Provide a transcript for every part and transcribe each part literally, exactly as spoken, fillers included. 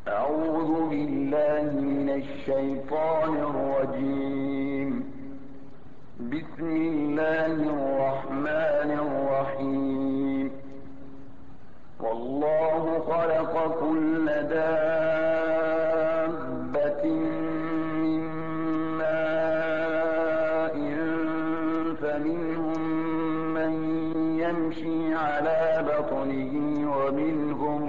أعوذ بالله من الشيطان الرجيم. بسم الله الرحمن الرحيم. والله خلق كل دابة من ماء فمنهم من يمشي على بطنه ومنهم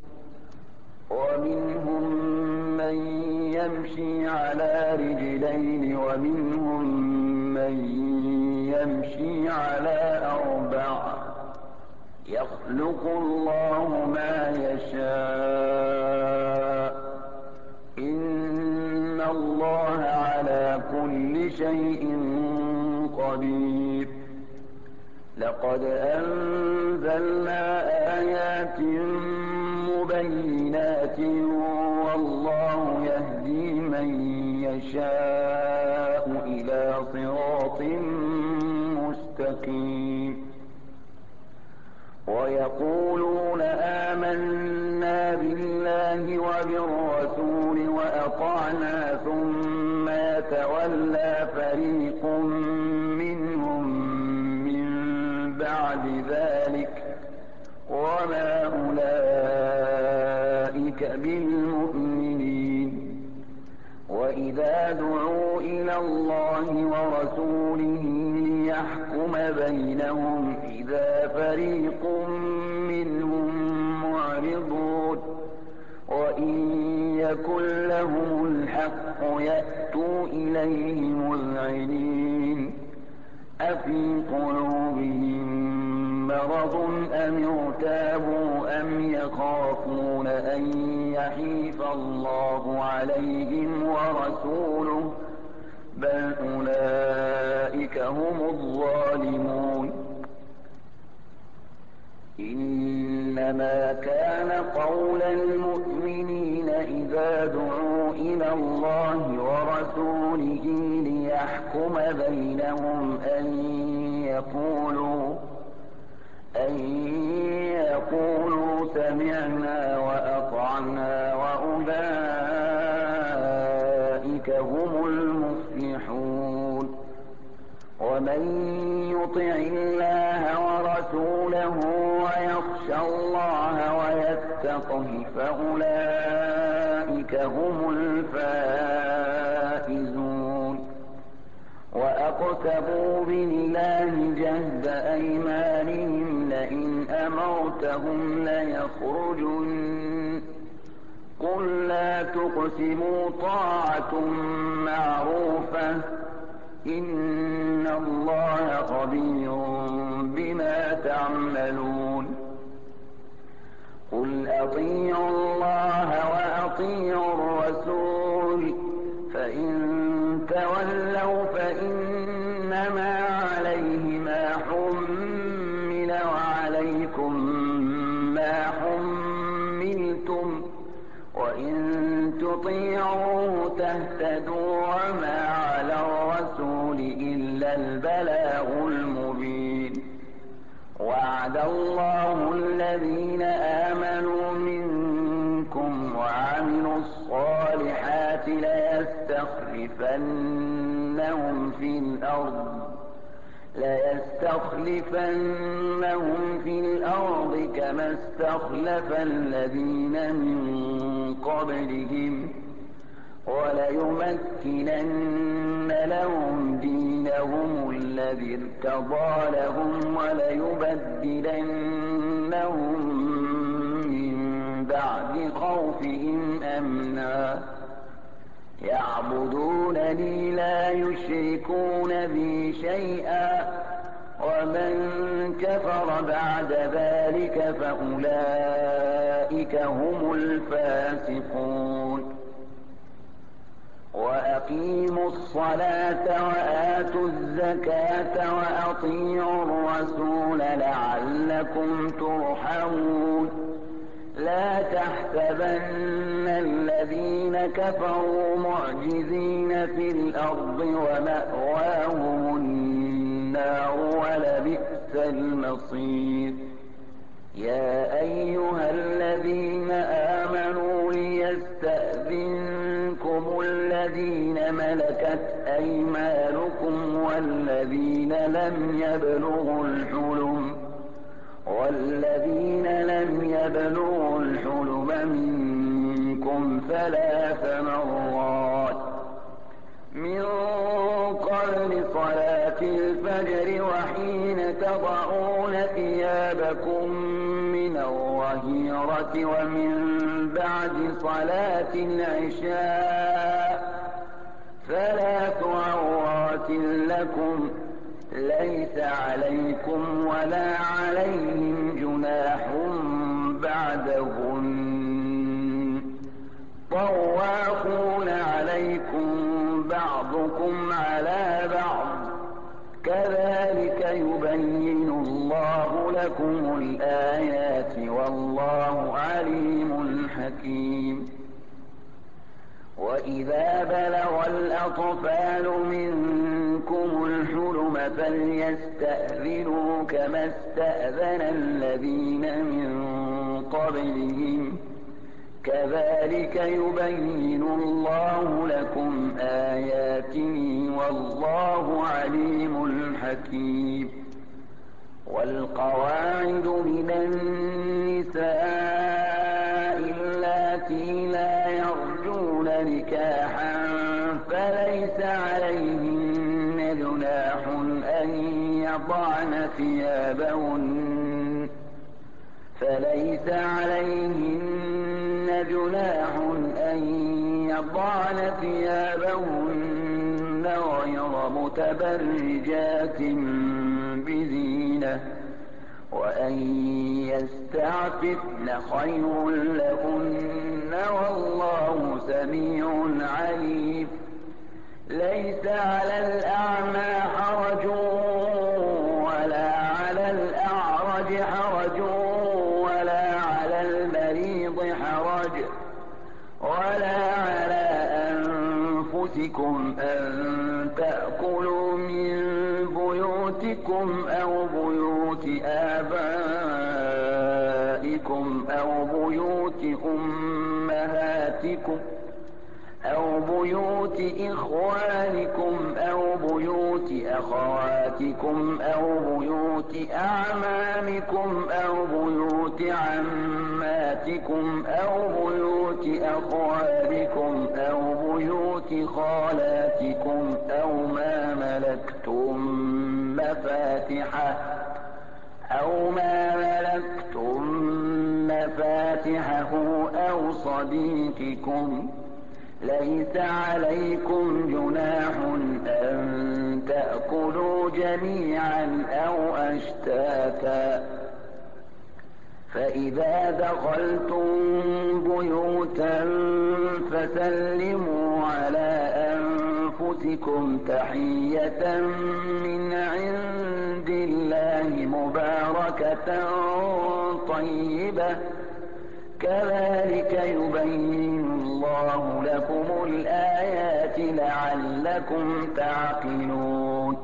ومنهم من يمشي على رجلين ومنهم من يمشي على أربع يخلق الله ما يشاء إن الله على كل شيء قدير. لقد أنزلنا آيات مبينات والله يهدي من يشاء إلى صراط مستقيم. ويقولون آمنا بالله وبالرسول وأطعنا ثم يتولى فريق منهم من بعد ذلك وما أولئك بالمؤمنين. وإذا دعوا إلى الله ورسوله ليحكم بينهم إذا فريق منهم معرضون وإن يكن لهم الحق يأتوا إليه مذعنين. أفي قلوبهم مرض أم ارتابوا أم يخافون أن يحيف الله عليهم ورسوله بل أولئك هم الظالمون. إنما كان قول المؤمنين إذا دعوا إلى الله ورسوله ليحكم بينهم أن يقولوا أن يقولوا سمعنا وأطعنا وأولئك هم المفلحون. ومن يطع الله ورسوله ويخشى الله ويتقه فأولئك هم الفائزون. وأقسموا بالله جهد أيمانهم لئن أمرتهم ليخرجن قل لا تقسموا طاعة معروفة إن الله خبير بما تعملون. قل أطيعوا الله وأطيعوا الرسول فإن تولوا فإنما عليه ما حمل وعليكم ما حملتم وإن تطيعوه تهتدوا وما على الرسول إلا البلاغ المبين. وعد الله الذين آمنوا منكم وعملوا الصالحات ليستخلفنهم في الأرض ليستخلفنهم في الأرض كما استخلف الذين من قبلهم وليمكنن لهم دينهم الذي ارتضى لهم وليبدلنهم من بعد خوفهم أمنا يعبدونني لا يشركون بي شيئا ومن كفر بعد ذلك فأولئك هم الفاسقون. وأقيموا الصلاة وآتوا الزكاة وأطيعوا الرسول لعلكم ترحمون. لا تحسبن الذين كفروا معجزين في الأرض ومأواهم النار ولبئس المصير. يا أيها الذين آمنوا ليستجيبوا ملكت أيمانكم والذين لم يبلغوا الحلم والذين لم يبلغوا الحلم منكم ثلاث مرات من قبل صلاة الفجر وحين تضعون ثيابكم من الظهيرة ومن بعد صلاة العشاء ثلاث عورات لكم ليس عليكم ولا عليهم جناح بعدهن طوافون عليكم بعضكم على بعض كذلك يبين الله لكم الآيات والله عليم حكيم. وإذا بلغ الأطفال منكم الحلم فليستأذنوا كما استأذن الذين من قبلهم كذلك يبين الله لكم آياته والله عليم حكيم. والقواعد من النساء اللاتي لا يرجون نكاحا فليس عليهن جناح أن يضعن ثيابهن فليس عليهن جناح أن يضعن ثيابهن غير متبرجات بزينة وأن يستعففن خير لهن والله سميع عليم. ليس على الأعمى حرج ولا على الأعرج حرج ولا على المريض حرج ولا على أنفسكم أن تأكلوا من بيوتكم أو بيوت آبائكم أو بيوت أمهاتكم أو بيوت إخوانكم أو بيوت أخواتكم أو بيوت أعمامكم أو بيوت عماتكم أو بيوت أخوالكم أو بيوت خالاتكم أو ما ملكتم مفاتحه أو ما ملكتم مفاتحه أو صديقكم ليس عليكم جناح أن تأكلوا جميعا أو أشتاتا. فإذا دخلتم بيوتا فسلموا على أنفسكم تحية من عند الله مباركة طيبة كذلك يبين الله لكم الآيات لعلكم تعقلون.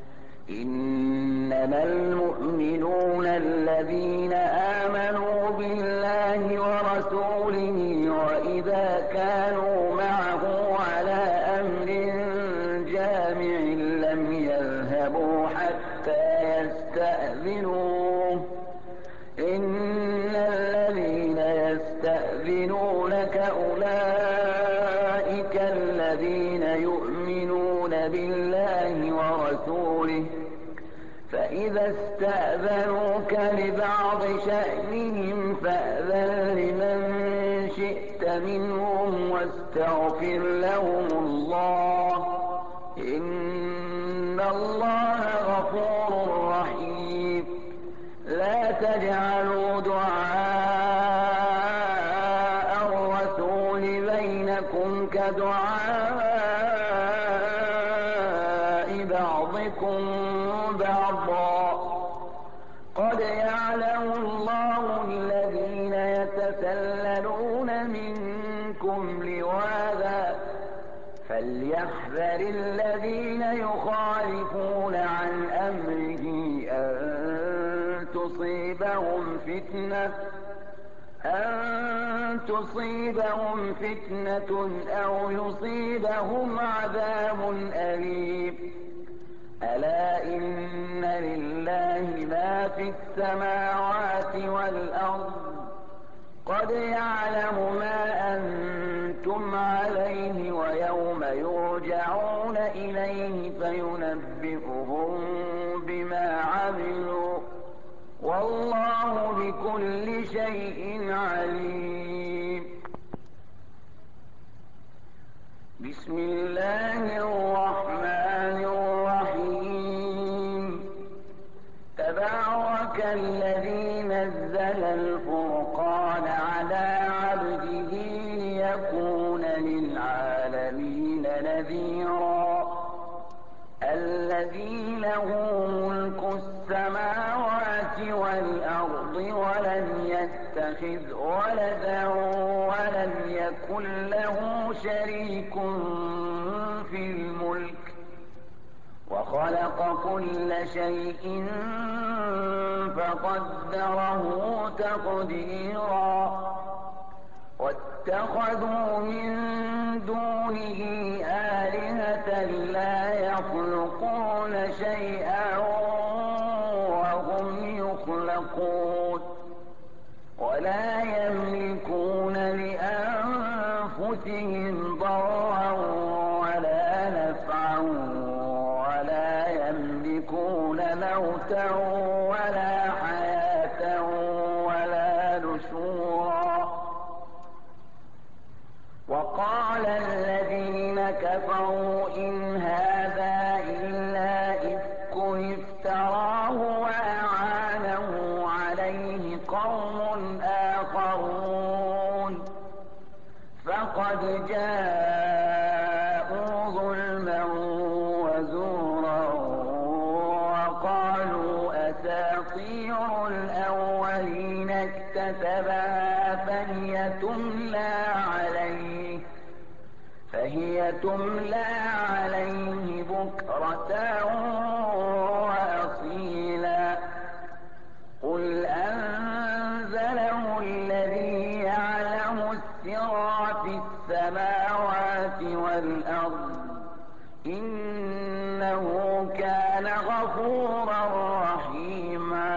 إنما المؤمنون الذين آمنوا بالله ورسوله وإذا كانوا معه على أمر جامع لم يذهبوا حتى يستأذنوه إن الذين يستأذنونك أولئك الذين يؤمنون بالله ورسوله فإذا استأذنوك لبعض شأنهم فأذن لمن شئت منهم واستغفر لهم الله إن الله غفور رحيم. لا تجعلوا دعاء الرسول بينكم كدعاء بعضكم بعضا قد يعلم الله الذين يتسللون منكم لواذا فليحذر الذين يخالفون عن أمره أن تصيبهم فتنة أن تصيبهم فتنة أو يصيبهم عذاب أليم ألا إن لله ما في السماوات والأرض قد يعلم ما أنتم عليه ويوم يرجعون إليه فينبئهم بما عملوا والله بكل شيء عليم. بسم الله الرحمن الرحيم تبارك الذي نزل الفرقان على عبده ليكون للعالمين نذيرا الذي له ملك السماوات والأرض ولم يتخذ ولدا ولم يكن له شريك في الملك وخلق كل شيء فقدره تقديرا واتخذوا من دونه آلهة لا يخلقون شيئا وهم يخلقون ولا يملكون لأنفسهم ضرا ولا نفعا ولا يملكون موتا ولا حياة ولا نشورا وقال الذين كفروا إن هذا إلا إفك افتراه وأعانه عليه قوم آخرون فقد جاءوا ظلما وزورا وقالوا أساطير الأولين اكتتبها فهي تملى عليه فهي تملى عليه بكرة وأصيلا قل أنزله الذي يعلم السر في السماوات والأرض إنه كان غفورا رحيما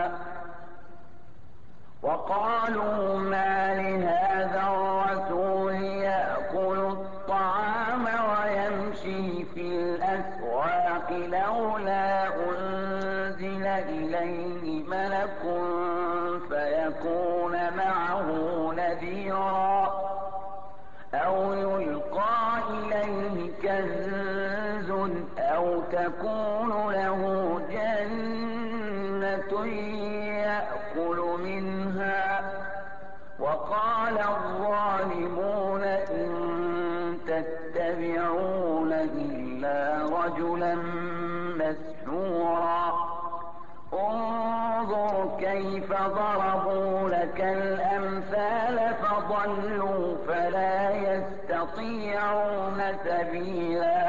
وقالوا ما لهذا الرسول يأكل الطعام ويمشي في الأسواق لولا أنزل إليه ملك فيكون معه نذيرا أو يلقى إليه كنز أو تكون له جنة يأكل منها وقال الظالمون إن تتبعون إلا رجلا مسحورا انظر كيف ضربوا لك الأمثال فضلوا فلا يستطيعون سبيلا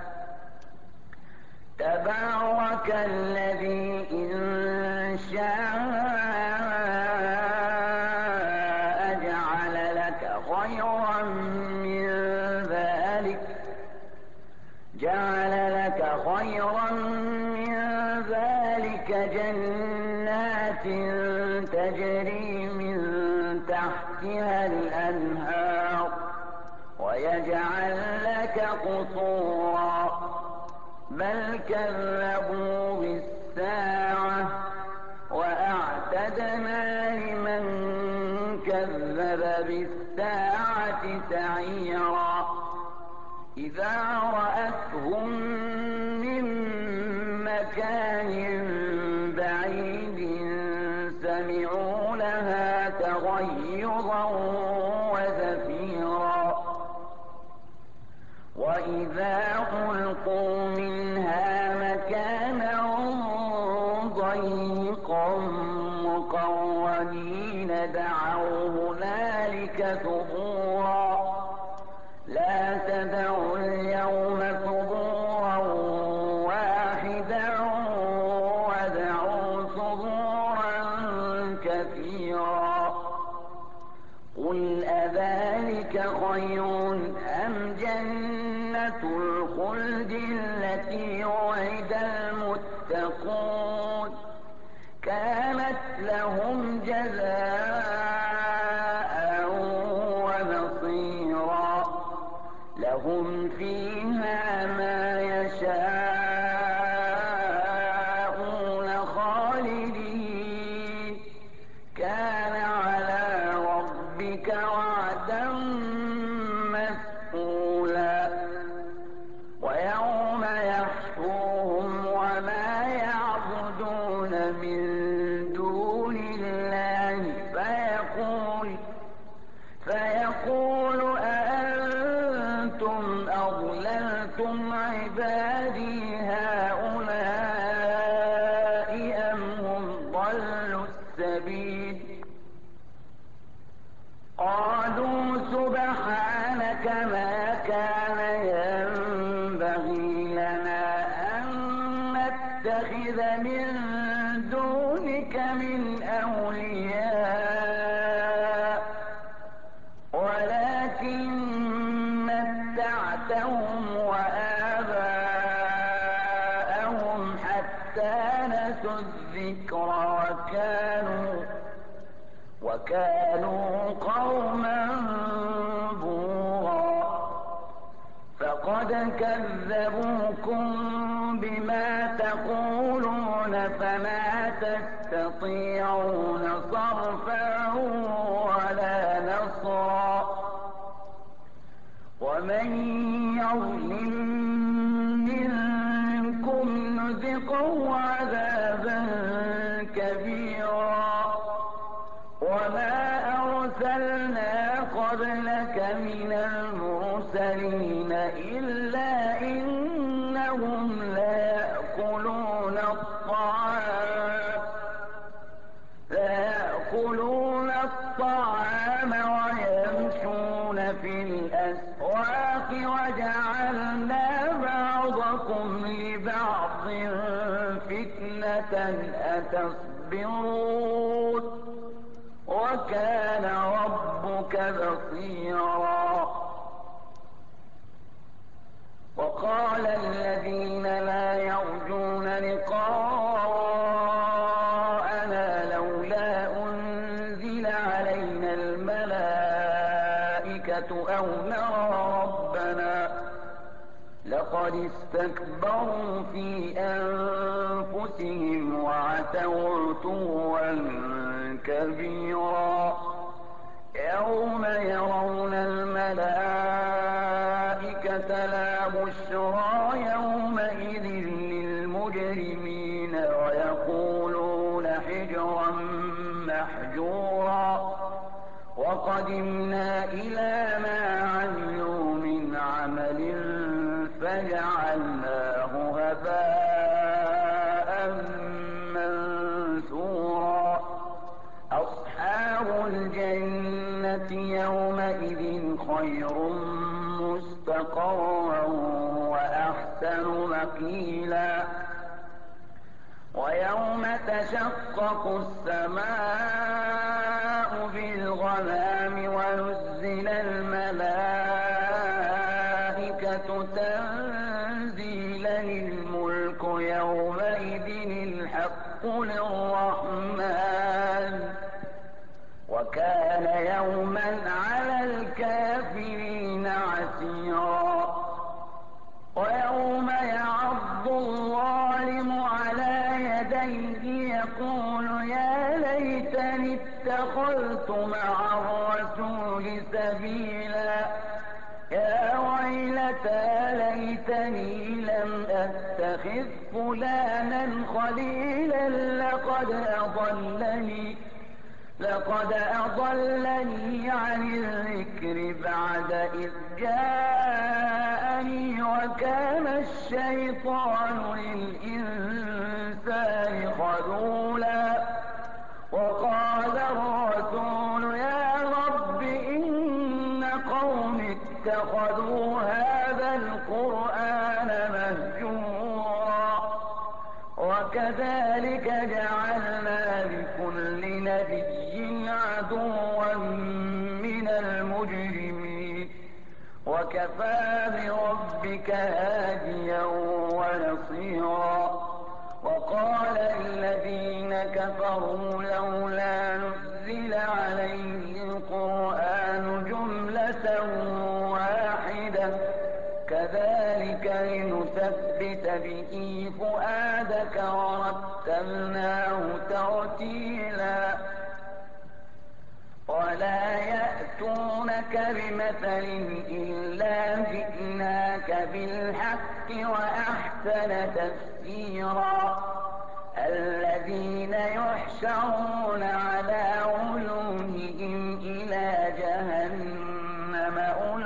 تبارك الذي إن شاء جعل لك خيرا من ذلك جعل لك خيرا من ذلك جنات تجري من تحتها الأنهار ويجعل لك قصورا بل كذبوا بالساعة وأعتدنا لمن كذب بالساعة سعيرا إذا رأتهم من مكان بعيد سمعوا لها تغيظا وزفيرا وإذا ألقوا منها مكانا ضيقا مقرنين دعوا هنالك ثبورا لا تدعوا اليوم ثبورا واحدا ودعوا ثبورا كثيرا قل أذلك خير أم جنة الخلد التي وعد المتقون كانت لهم جزاء ومصيرا لهم فيها ما يشاءون خالدين كان على ربك وعدا مسئولا ويوم يحشرهم وما يعبدون من دون الله فيقول فيقول أأنتم أضللتم عبادي هؤلاء أم هم ضلوا السبيل قالوا سبحانك ما كان ينبغي لنا أن نتخذ من دونك من أولياء ولكن متعتهم وآباءهم حتى نسوا الذكر وكانوا وكانوا قوما بورا فقد كذبوكم بما تقولون فما تستطيعون صرفا ولا نصرا ومن يظلم منكم نذقه عذابا كبيرا وما أرسلنا قبلك من المرسلين إلا إنهم ليأكلون الطعام ليأكلون الطعام ويمشون في الأسواق وجعلنا بعضكم لبعض فتنة أتصبرون وكان ربك بصيرا وقال الذين لا يرجون لقاءنا لولا أنزل علينا الملائكة أو نرى ربنا لقد استكبروا في أنفسهم وعتوا عتوا كبيرا يوم يرون الملائكة لا بشرى يومئذ للمجرمين ويقولون حجرا محجورا وقدمنا إلى ما عملوا من عمل فجعلناه هباء منثورا أصحاب الجنة يومئذ خير مستقرا وأحسن مقيلا ويوم تشقق السماء بالغمام ونزل الملائكة تنزيلا الملك يومئذ الحق للرحمن وكان يوما على الكافرين عسيرا ويوم يعض الظالم على يديه يقول يا ليتني اتخذت مع الرسول سبيلا يا ويلتى ليتني لم أتخذ فلانا خليلا لقد أضلني لقد أضلني عن الذكر بعد إذ جاءني وكان الشيطان للإنسان خذولا وقال الرسول يا رب إن قوم اتخذوا هذا القرآن مهجورا وكذلك جعلنا لكل نبي عدوا من وكفى بربك هاديا ونصيرا. وقال الذين كفروا لولا نزل عليه القرآن جملة واحدة كذلك لنثبت به فؤادك ورتلناه ترتيلا. ولا يأتونك بمثل إلا جئناك بالحق وأحسن تفسيرا. الذين يحشرون على وجوههم إلى جهنم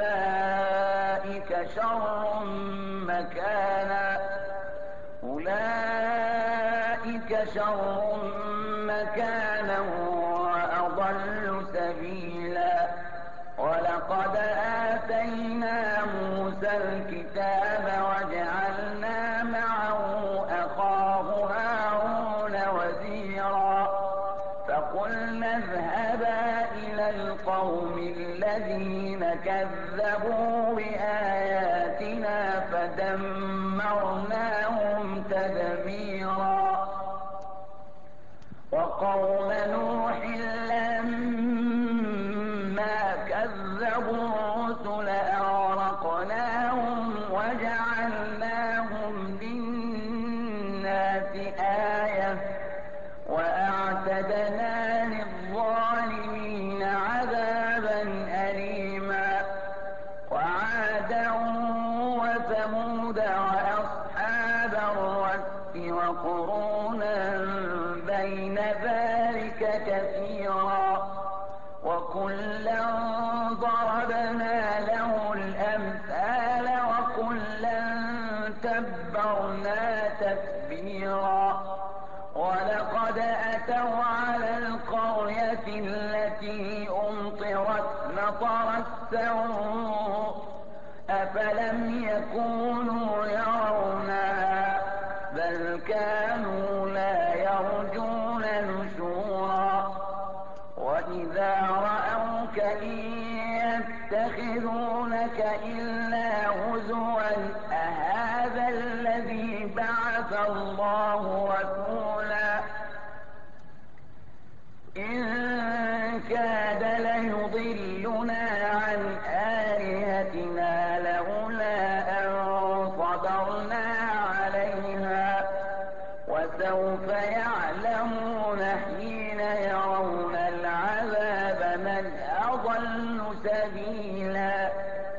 أولئك شر مكانا أولئك شر مكانا وأضل سبيلا. ولقد آتينا موسى الكتاب وجعلنا معه أخاه هارون وزيرا. فقلنا اذهبا إلى القوم الذين كذبوا بآياتنا فدمرناهم تدميرا. وقوم نوح لما كذبوا الرسل أغرقناهم وجعلناهم للناس آية وأعتدنا للظالمين عذابا أليما. وعادا وثمود وأصحاب الرس وقرونا بين ذلك كثيرا. وكلا ضربنا له الأمثال وكلا تبرنا تتبيرا. ولقد أتوا على القرية التي أمطرت مطر السوء أفلم يكونوا يرونها بل كانوا لا يرجون نشورا. وإذا رأوك إن يتخذونك إلا هزوا أهذا الذي بعث الله رسولا إن كاد ليضلنا عن آلهتنا لولا أن صبرنا عليها. وسوف يعلمون حين يرون العذاب من أضل سبيلا.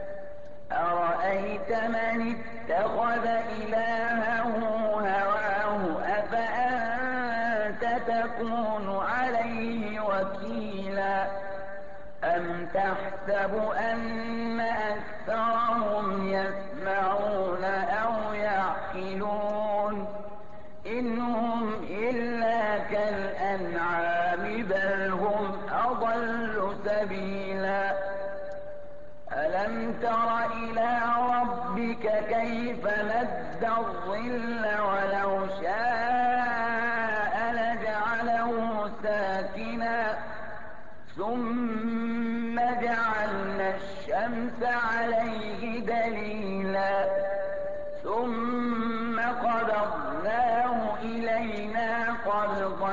أرأيت من اتخذ إلهه هواه أفأنت تكون عليه وكيلا. أم تحسب أن أكثرهم يسمعون أو يعقلون إن هم إلا كالأنعام بل هم أضل سبيلا. ألم تر إلى ربك كيف مد الظل ولو شاء لجعله ساكنا ثم جعلنا الشمس عليه دليلا ثم قبضناه إلينا قبضا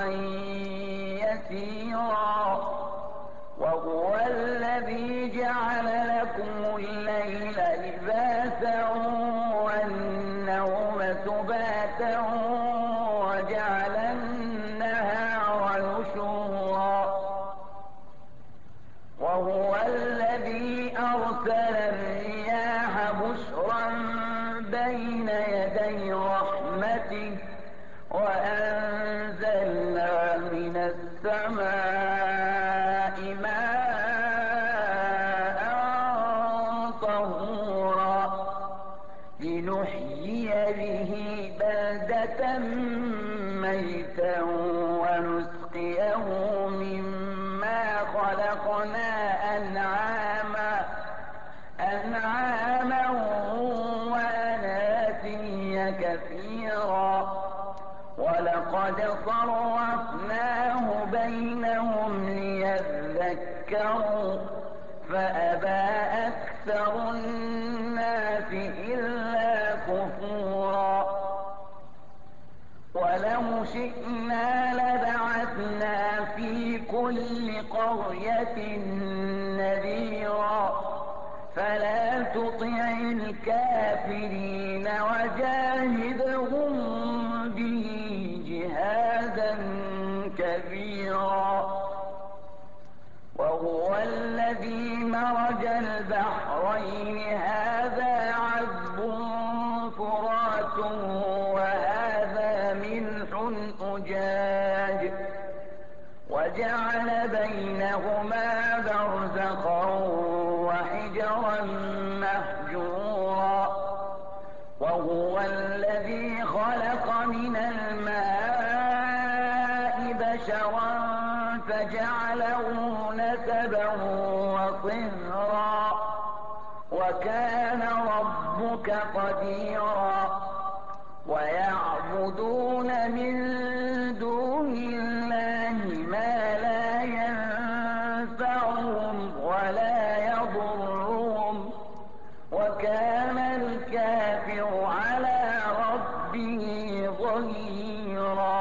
يسيرا. وهو الذي جعل لكم الليل لباسا والنوم سباتا وجعل النهار نشورا. وهو الذي أرسل الرياح بشرا بين يدي رحمته وأنزلنا من السماء ماء طهورا لنحيي به بلدة ميتا ونسقيه مما خلقنا أنعاما أنعاما وأناسيا كثيرا. ولقد صرفناه بينهم ليذكروا فأبى أكثر الناس قرية نذيرا فلا تطع الكافرين وجاهدهم به جهادا كبيرا وهو الذي مرج البحرين هذا عذب فرات وهذا ملح أجاج وجعل بينهما برزخا وحجرا مهجورا وهو الذي خلق من الماء بشرا فجعله نسبا وصهرا وكان ربك قديرا ويعبدون من دون الله ما لا ينفعهم ولا يضرهم وكان الكافر على ربه ظهيرا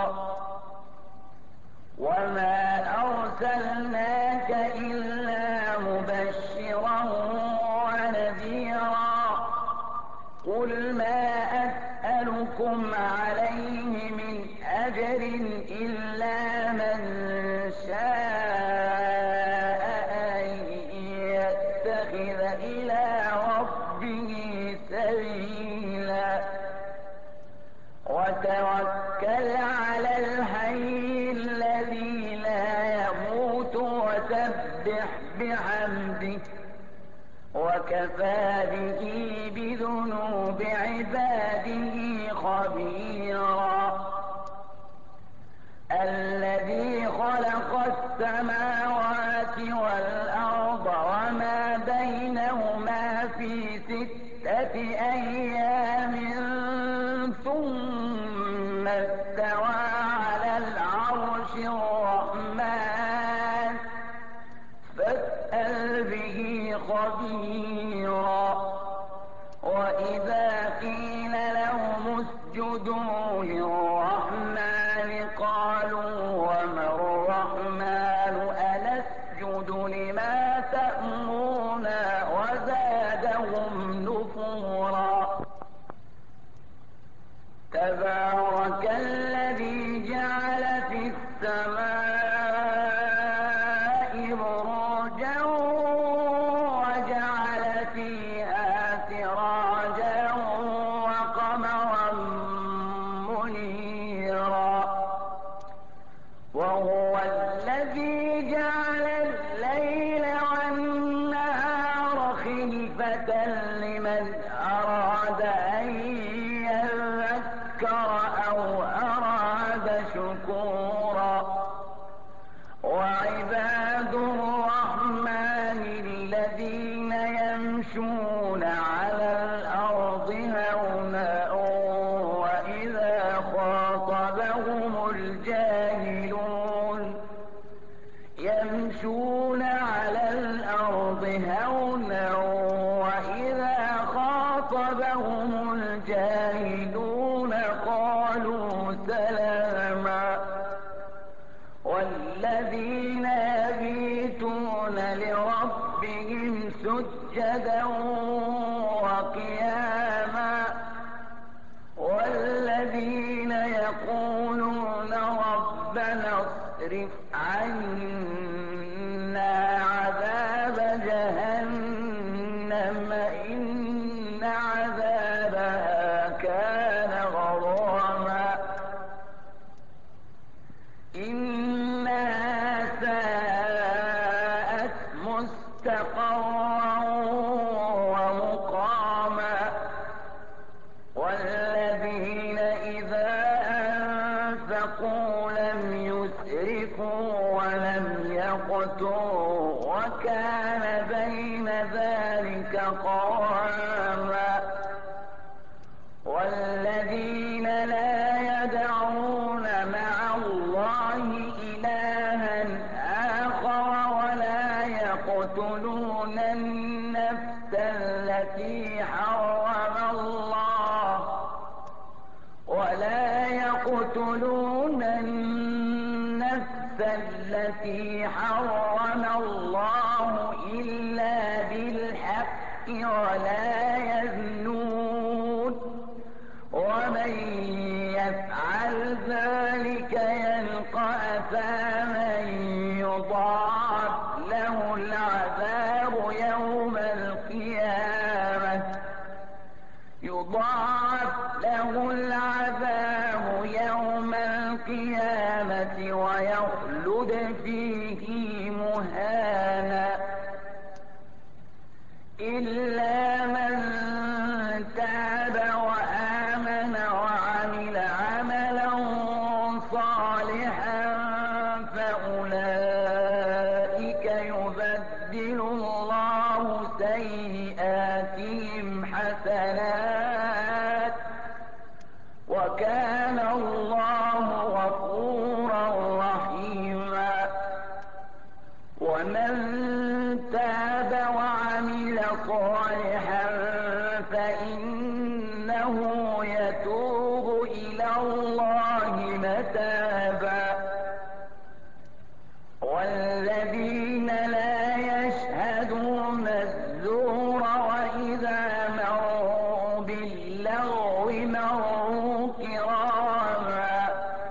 وما أرسلناك إلا مبشرا ونذيرا قل ما أسألكم عليه من أجر إلا من شاء أن يتخذ إلى ربه سبيلا وتوكل على الحي الذي لا يموت وسبح بحمده وكفى به بذنوب عباده خبيرا الذي خلق السماوات والأرض وما بينهما في ستة أيام ثم استوى على العرش الرحمن فاسأل به خبيرا وإذا قيل لهم اسجدوا للرحمن قالوا وما الرحمن أنسجد لما تأمرنا وزادهم نفورا تبارك الذي جعل في السماء بروجا وجعل فيها سراجا وقمرا منيرا وهو الذي جعل الليل والنهار خلفة لمن أراد أن يذكر أو أراد شكورا وعباد الرحمن الذين يمشون على الأرض هونا وإذا خاطبهم الجاهلون يمشون على الأرض هونا وإذا خاطبهم الجاهلون قالوا سلاما والذين يبيتون لربهم سجدا وقياما والذين يقولون ربنا اصرف عنا عذاب جهنم إن عذابها كان غراما إنها ساءت مستقرا ومقاما والذين إذا أنفقوا لم يسرفوا ولم يقتروا وكان بين ذلك قواما والذين لا يدعون مع الله إلها آخر ولا يقتلون النفس التي حرم الله ولا يقتلون النفس التي حرم الله ولا يزنون ومن يفعل ذلك يلقى أثاما يضاعف له العذاب يوم القيامة يضاعف له العذاب يوم القيامة ويخلد فيه مهانا إلا من تاب وآمن وعمل عملا صالحا فأولئك يبدل الله سيئاتهم حسنات وكان الله غفورا رحيما ومن تاب وعمل صالحا فإنه يتوب إلى الله متابا والذين لا يشهدون الزور وإذا مروا باللغو مروا كراما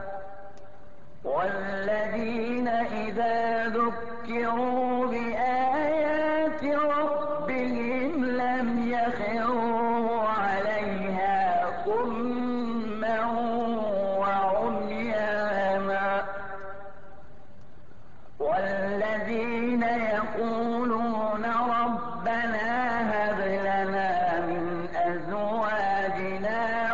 والذين إذا ذكروا بآيات ربهم لم يخروا عليها صما وعميانا والذين يقولون ربنا هب لنا من أزواجنا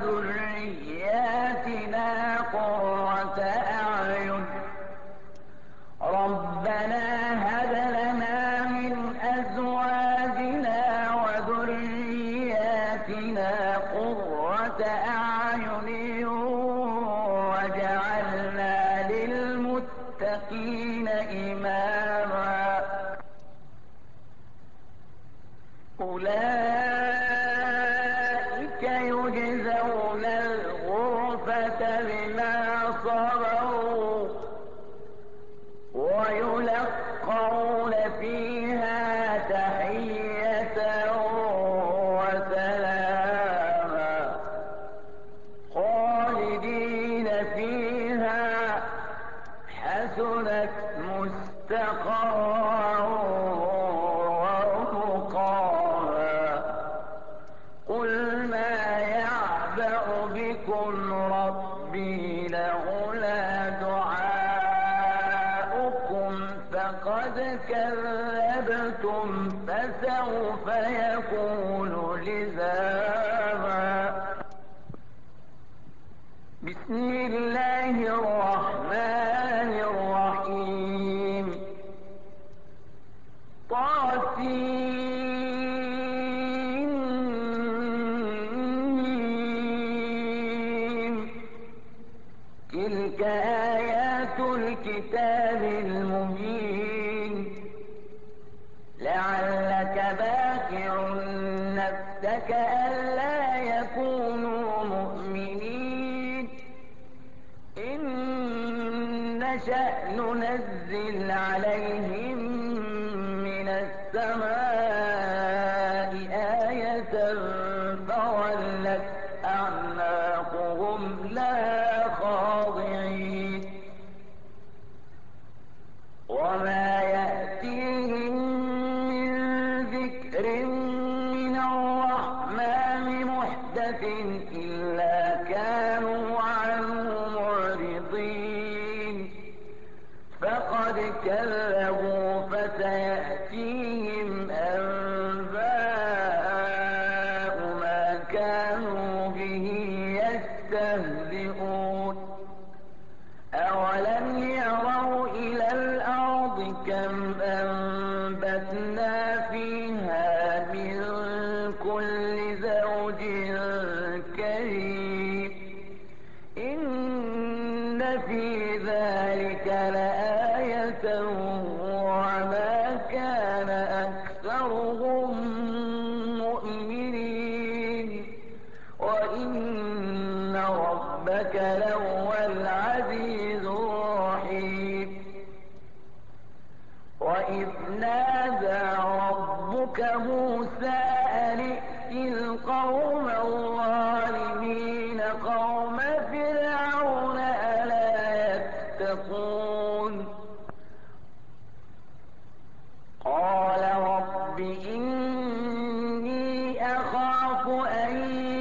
وذرياتنا قرة أعين ربنا هب لنا من أزواجنا وذرياتنا قرة أعين وجعلنا للمتقين إماما أولئك يجزون الغرفة بما صبروا ويلقون فيها تحية وسلاما خالدين فيها حسنت مستقرا ومقاما قل ما يعبأ بكم ربي لولا دعاؤكم فقد كذبتم فسوف يكون لزاما بسم الله الرحمن الرحيم طاسين تلك آيات الكتاب المبين لعلك باخع نفسك ألا يكونوا مؤمنين إن نشأ ننزل عليهم من السماء آية فولت أعناقهم لها خاضعين وما يأتيهم من ذكر من الرحمن محدث إلا كانوا عنه معرضين فقد كذبوا فسيأتيهم أنباء ما كانوا به يستهزئون أولم يروا إلى الأرض كم أنبتنا فيها من كل زوج كريم إن في ذلك لآية وما كان أكثرهم مؤمنين وإن ربك لهو العزيز الرحيم وإذ نادى ربك ربك موسى أن ائت القوم الظالمين قوم فرعون ألا يتقون قال رب إني أخاف أن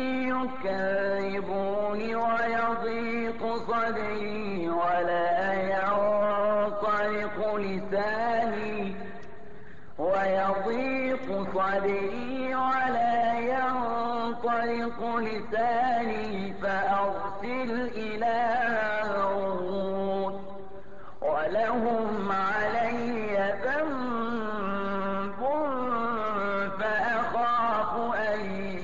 يكذبون ويضيق صدري ولا ينطلق لساني ويضيق صدري ولا ينطلق لساني فأرسل إلى هارون ولهم علي ذنب فأخاف أن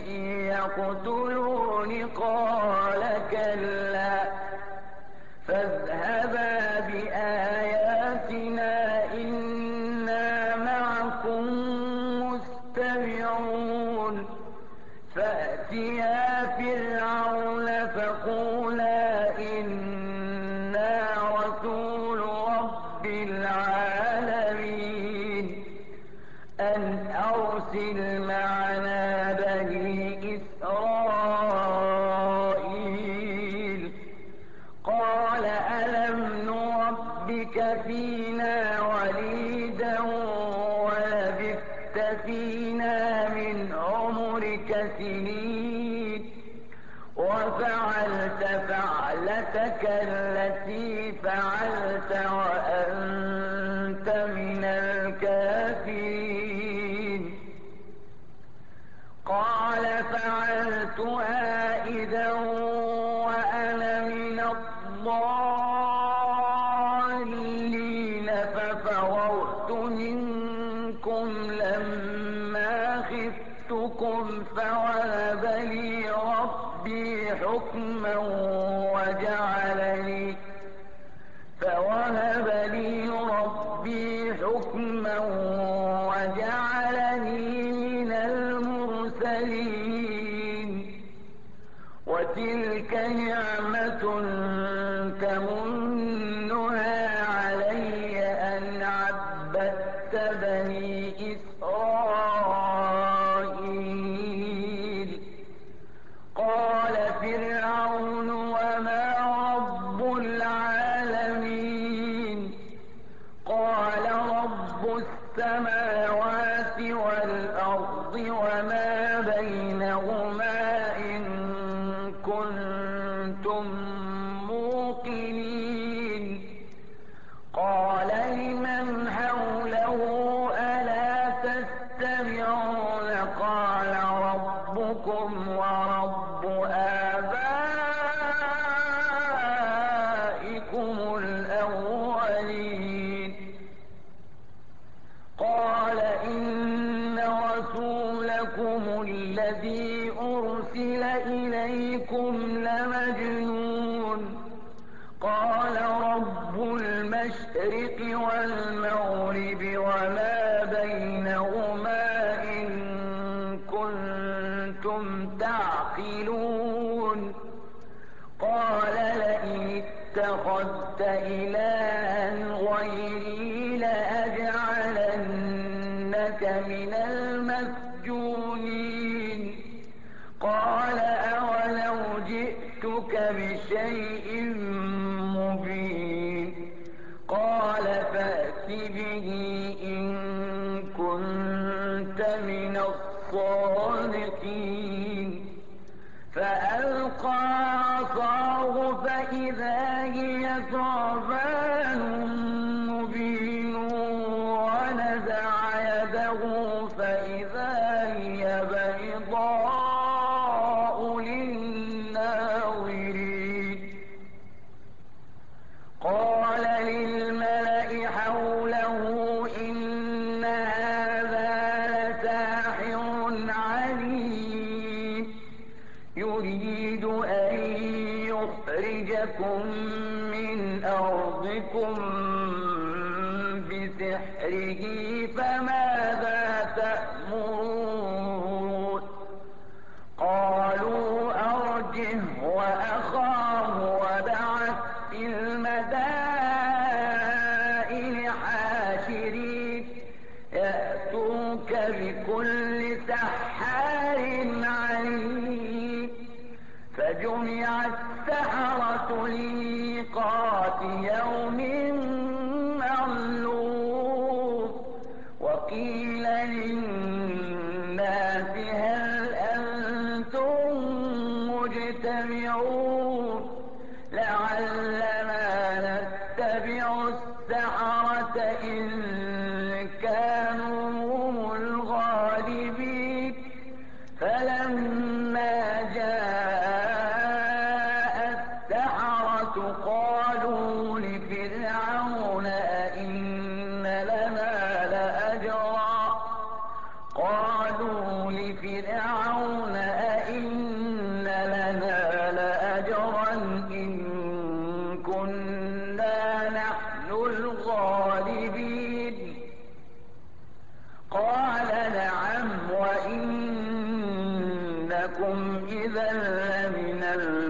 يقتلون قال كلا فاذهبا بآياتنا إنا معكم مستمعون فأتيا فرعون فقولا إنا رسول رب العالمين أن أرسل معنا بني إسرائيل قال ألم نربك فينا وليدا ولبثت فينا من عمرك سنين وفعلت فعلتك التي فعلت وأنت من الكافرين قال فعلتها إذا وأنا من الضالين ففررت منكم لما خفتكم فوهب لي ربي حكما وجعلني فوهب لي ربي حكما وجعلني من المرسلين وتلك نعمة تمنها علي أن عبدت بني إسرائيل قال فرعون وما رب العالمين قال رب السماوات والأرض وما بينهما إن كنتم موقنين قال لمن حوله ألا تستمعون قال ربكم ورب آبائكم الأولين قال إن رسولكم الذي أرسل إليكم لمجنون قال رب المشرق والمغرب وما بينهما إن كنتم تعقلون قال لئن اتخذت إلها غيري لأجعلنك من المسجونين قال أولو جئتك بشيء مبين قال فأت به إن كنت من الصادقين فألقى عصاه فإذا هي ثعبان مبين ونزع يده فإذا هي بيضاء للناظرين قال للملأ حوله إن هذا لساحر عليم يريد أن يخرجكم من أرضكم بسحره فماذا تأمرون قالوا أرجه وأخاه وابعث في المدائن حاشرين يأتوك بكل سحار عليم فجمع السحرة لميقات يوم معلوم وقيل للناس هل أنتم مجتمعون لعلنا نتبع السحرة إن كانوا هم الغالبين فلما جاء السحرة قالوا لفرعون أئن لنا لأجرا قالوا لفرعون أئن لنا لأجرا إن كنا نحن الغالبين قال نعم وإنكم إذا لمن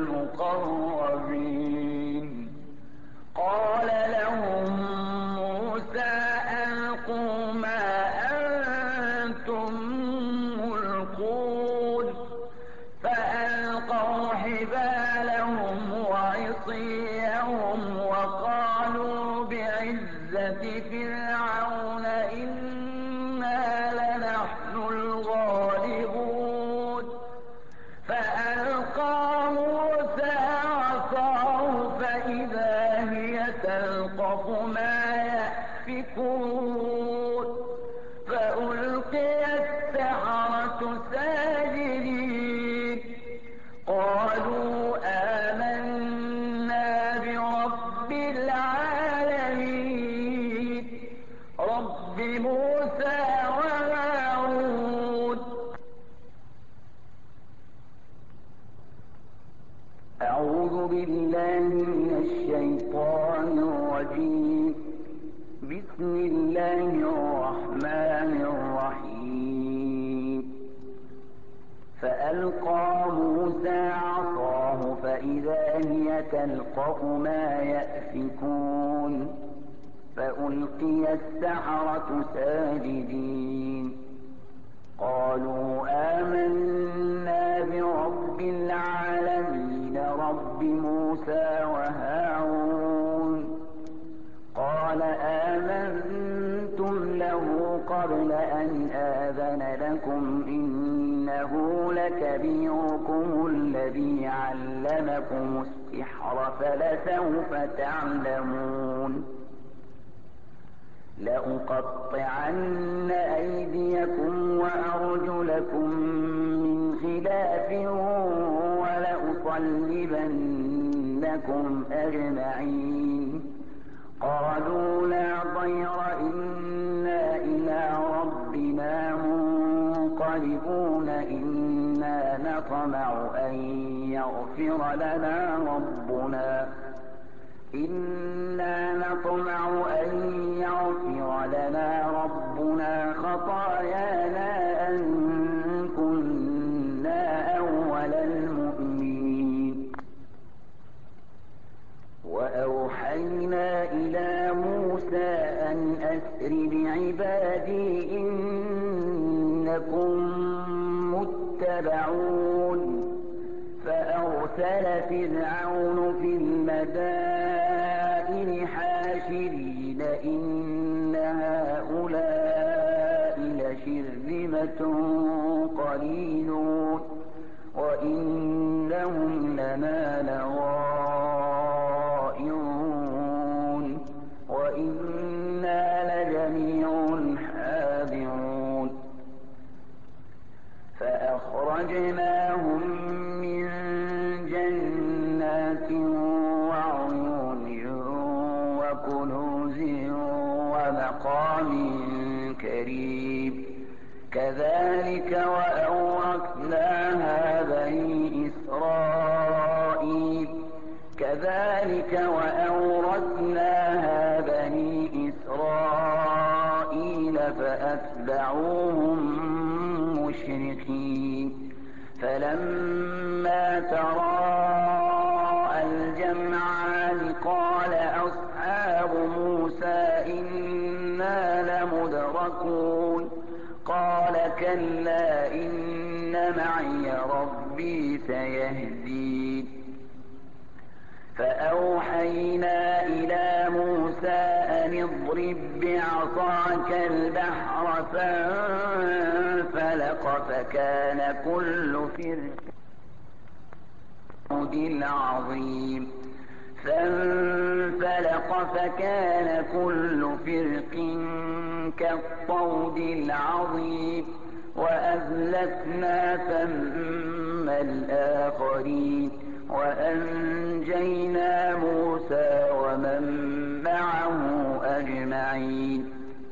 المقربين قال لهم موسى ألقوا ما أنتم ملقون فألقوا حبالهم وعصيهم وقالوا بعزة فرعون إنا لنحن الغالبون فألقى موسى عصاه فإذا هي تلقف ما يأفكون فألقي السحرة ساجدين قالوا آمنا برب العالمين رب موسى وهارون أعوذ بالله من الشيطان الرجيم بسم الله الرحمن الرحيم فألقى موسى عصاه فإذا هي تلقف ما يأفكون فألقي السحرة ساجدين قالوا آمنا برب العالمين رب موسى وهارون قال آمنتم له قبل أن آذن لكم إنه لكبيركم الذي علمكم السحر فلسوف تعلمون لأقطعن أيديكم وأرجلكم من خلاف ولأصلبنكم أجمعين قالوا لا ضير إنا إلى ربنا منقلبون إنا نطمع أن يغفر لنا ربنا إنا نطمع أن يغفر لنا ربنا خطايانا أن كنا أول المؤمنين وأوحينا إلى موسى أن أسر بعبادي إنكم متبعون فأرسل فرعون في المدائن حاشرين إن هؤلاء لشرذمة قليلون وإنهم لنا لغائظون وإنا لجميع حاذرون فأخرجناهم من جنات وعيون وكنوز ومقام كريم كذلك وأورثناها بني إسرائيل كذلك وأورثناها بني إسرائيل فأتبعوهم مشركين فلما تراءى الجمعان قال أصحاب موسى إنا لمدركون قال كلا إن معي ربي سيهدين فأوحينا إلى موسى أن اضرب بعصاك البحر فانفلق فكان كل فرق العظيم فانفلق فكان كل فرق كالطود العظيم وأزلفنا ثم الآخرين وأنجينا موسى ومن معه أجمعين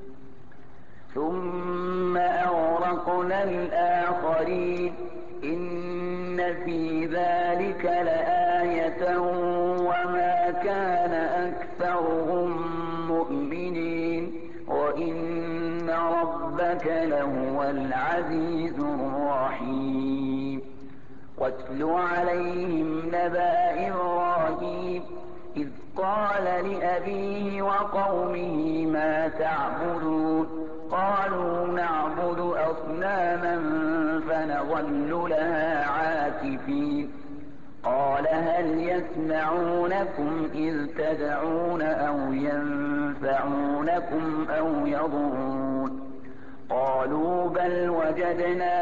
ثم أغرقنا الآخرين إن في ذلك لآية وما كان أكثرهم مؤمنين وإن ربك لهو العزيز الرحيم واتل عليهم نبأ إبراهيم إذ قال لأبيه وقومه ما تعبدون قالوا نعبد أصناما فنظل لها عاكفين قال هل يسمعونكم إذ تدعون أو ينفعونكم أو يضرون قالوا بل وجدنا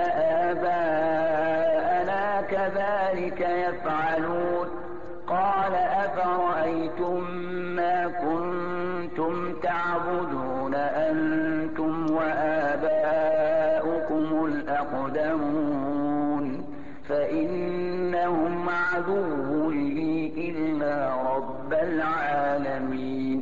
آباءنا كذلك يفعلون قال أفرأيتم ما كنتم تعبدون أنتم وآباؤكم الأقدمون فإنهم عدو لي إلا رب العالمين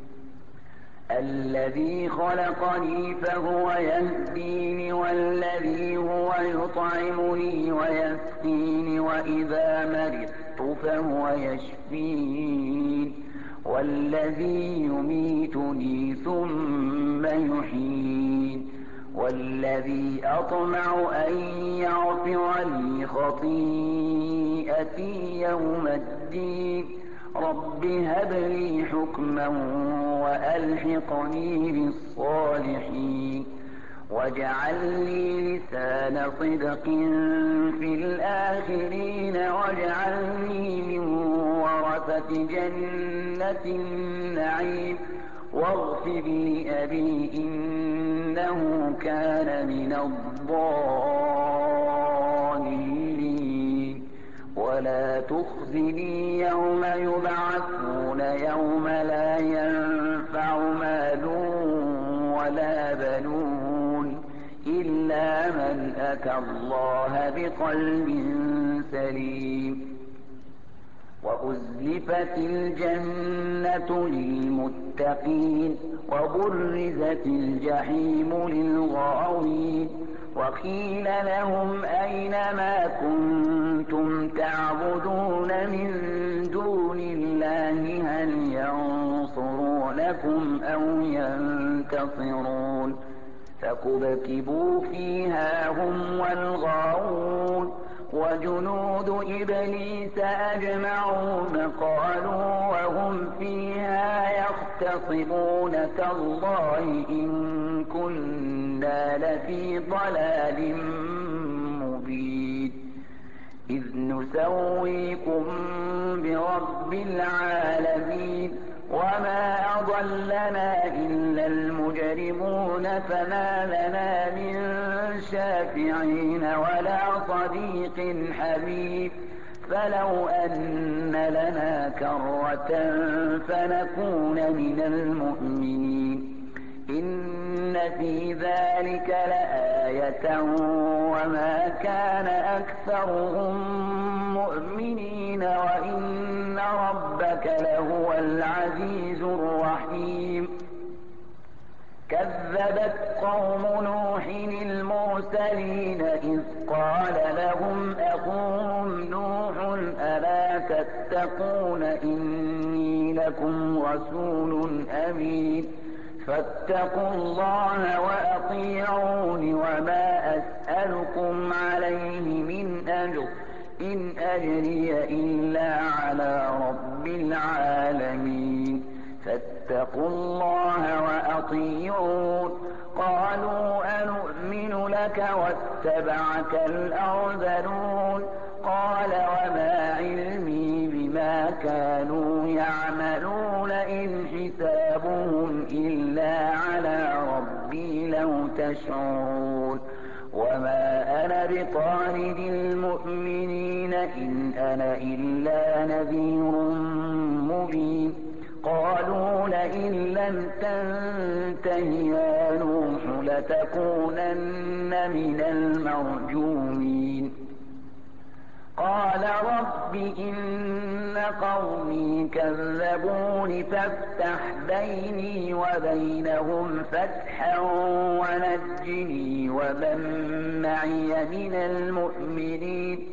الذي خلقني فهو يهديني والذي هو يطعمني ويسقيني وإذا مرضت فهو يشفين والذي يميتني ثم يحيين والذي أطمع أن يغفر لي خطيئتي يوم الدين رب هب لي حكما وألحقني بالصالحين واجعل لي لسان صدق في الآخرين واجعلني من ورثة جنة النعيم واغفر لأبي إنه كان من الضالين ولا تخزني يوم يبعثون يوم لا ينفع مال ولا بنون إلا من أتى الله بقلب سليم وأزلفت الجنة للمتقين وبرزت الجحيم للغاوين وقيل لهم أين ما كنتم تعبدون من دون الله هل ينصرونكم أو ينتصرون فكبكبوا فيها هم والغاوون وجنود إبليس أجمعون قالوا وهم فيها يختصمون تالله إن كنا لفي ضلال مبين إذ نسويكم برب العالمين وما أضلنا إلا المجرمون فما لنا من شافعين ولا صديق حميم فلو أن لنا كرة فنكون من المؤمنين إن في ذلك لآية وما كان أكثرهم مؤمنين وإن ربك لهو العزيز الرحيم كذبت قوم نوح المرسلين إذ قال لهم أخوهم نوح ألا تتقون إني لكم رسول أمين فاتقوا الله وأطيعون وما أسألكم عليه من أجر إن أجري إلا على رب العالمين فاتقوا الله وأطيعون قالوا أنؤمن لك واتبعك الأرذلون قال وما علمي بما كانوا يعملون إن حسابهم إلا على ربي لو تشعرون وما أنا بطارد المؤمنين إن أنا إلا نذير مبين قالوا لئن لم تنته يا نوح لتكونن من المرجومين قال رب إن قومي كذبون فافتح بيني وبينهم فتحا ونجني ومن معي من المؤمنين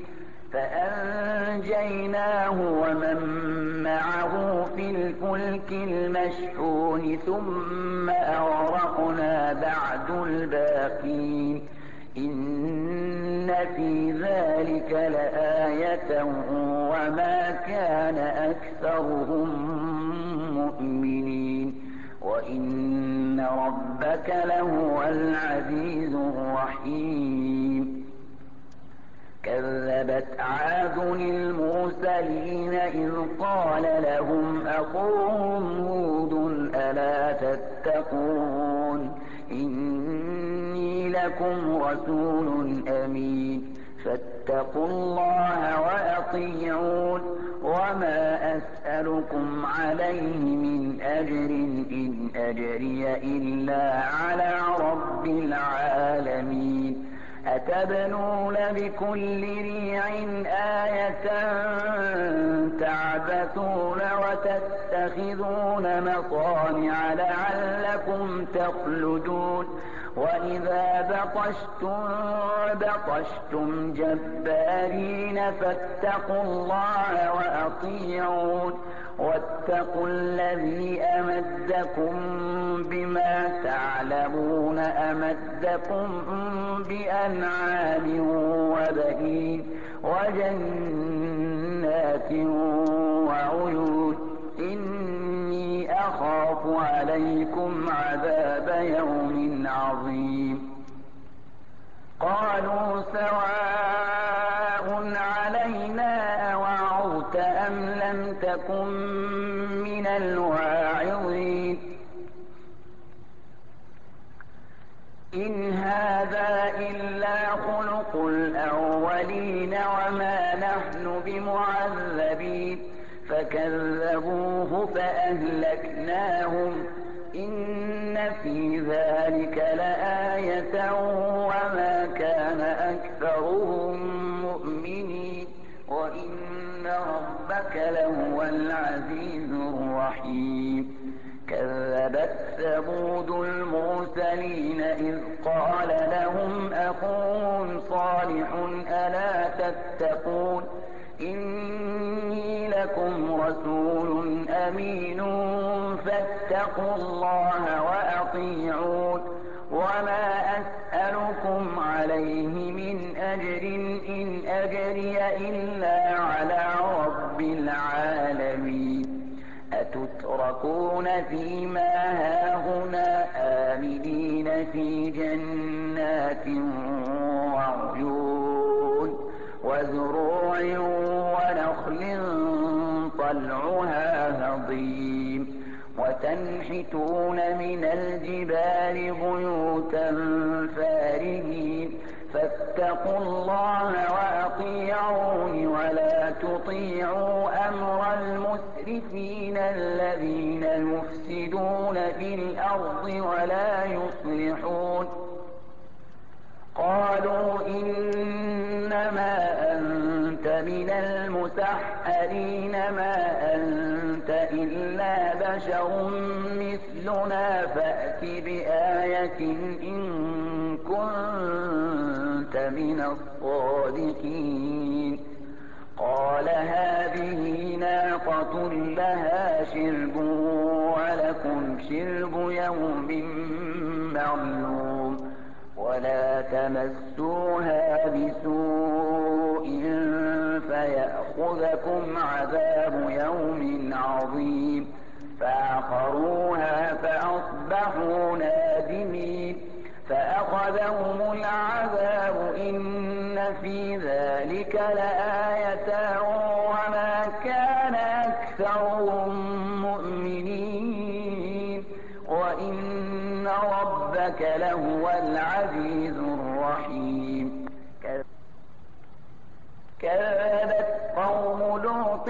فأنجيناه ومن معه في الفلك المشحون ثم أغرقنا بعد الباقين إن في ذلك لآية وما كان أكثرهم مؤمنين وإن ربك لهو العزيز الرحيم كذبت عاد المرسلين إذ قال لهم أخوهم هود ألا تتقون إني لكم رسول أمين فاتقوا الله وأطيعون وما أسألكم عليه من أجر إن أجري إلا على رب العالمين أتبنون بكل ريع آية تعبثون وتتخذون مصانع لعلكم تخلدون وإذا بطشتم بطشتم جبارين فاتقوا الله وأطيعون واتقوا الذي أمدكم بما تعلمون أمدكم بأنعام وبنين وجنات وعيون إني أخاف عليكم عذاب يوم عظيم قالوا سواء علينا أوعظت أم لم تكن من الواعظين إن هذا إلا خلق الأولين وما نحن بمعذبين فكذبوه فأهلكناهم إن في ذلك لآية وما كان أكثرهم مؤمنين وإن ربك لهو العزيز الرحيم كذبت ثمود المرسلين إذ قال لهم أخوهم صالح ألا تتقون إني لكم رسول أمين فاتقوا الله وأطيعون وما أسألكم عليه من أجر إن أجري إلا على رب العالمين أتتركون فيما هاهنا آمنين في جنات وعيون وزروع ونخل طلعها هضيم وتنحتون من الجبال بيوتا فارهين فاتقوا الله وأطيعون ولا تطيعوا أمر المسرفين الذين يفسدون في الأرض ولا يصلحون قالوا إنما أنت من المسحرين ما أنت إلا بشر مثلنا فأت بآية إن كنت من الصادقين قال هذه ناقة لها شرب ولكم شرب يوم معلوم ولا تمسوها بسوء فيأخذكم عذاب يوم عظيم فعقروها فأصبحوا نادمين فأخذهم العذاب إن في ذلك لآية وما كان أكثرهم مؤمنين وإن ربك لهو العزيز الرحيم. كذبت قوم لوط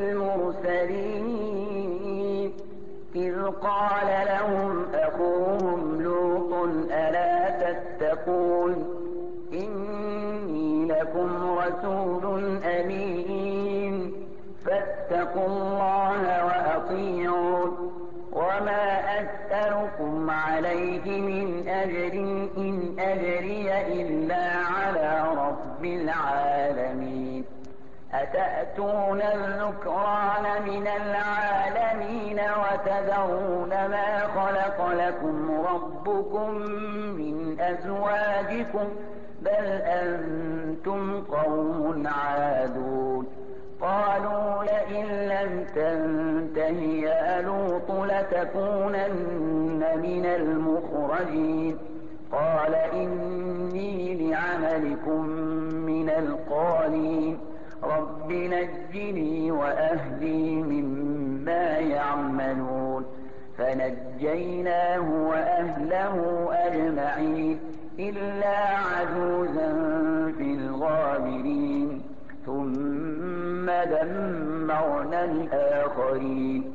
المرسلين إذ قال لهم أخوهم لوط ألا تتقون إني لكم رسول أمين فاتقوا الله وأطيعون وما أسألكم عليه من أجر إن أجري إلا على رب العالمين. أتأتون الذكران من العالمين وتذرون ما خلق لكم ربكم من أزواجكم بل أنتم قوم عادون. قالوا لئن لم تنته يا لوط لتكونن من المخرجين. قال إني لعملكم من القالين رب نجني وأهلي مما يعملون. فنجيناه وأهله أجمعين إلا عجوزا في الغابرين ثم دمرنا الآخرين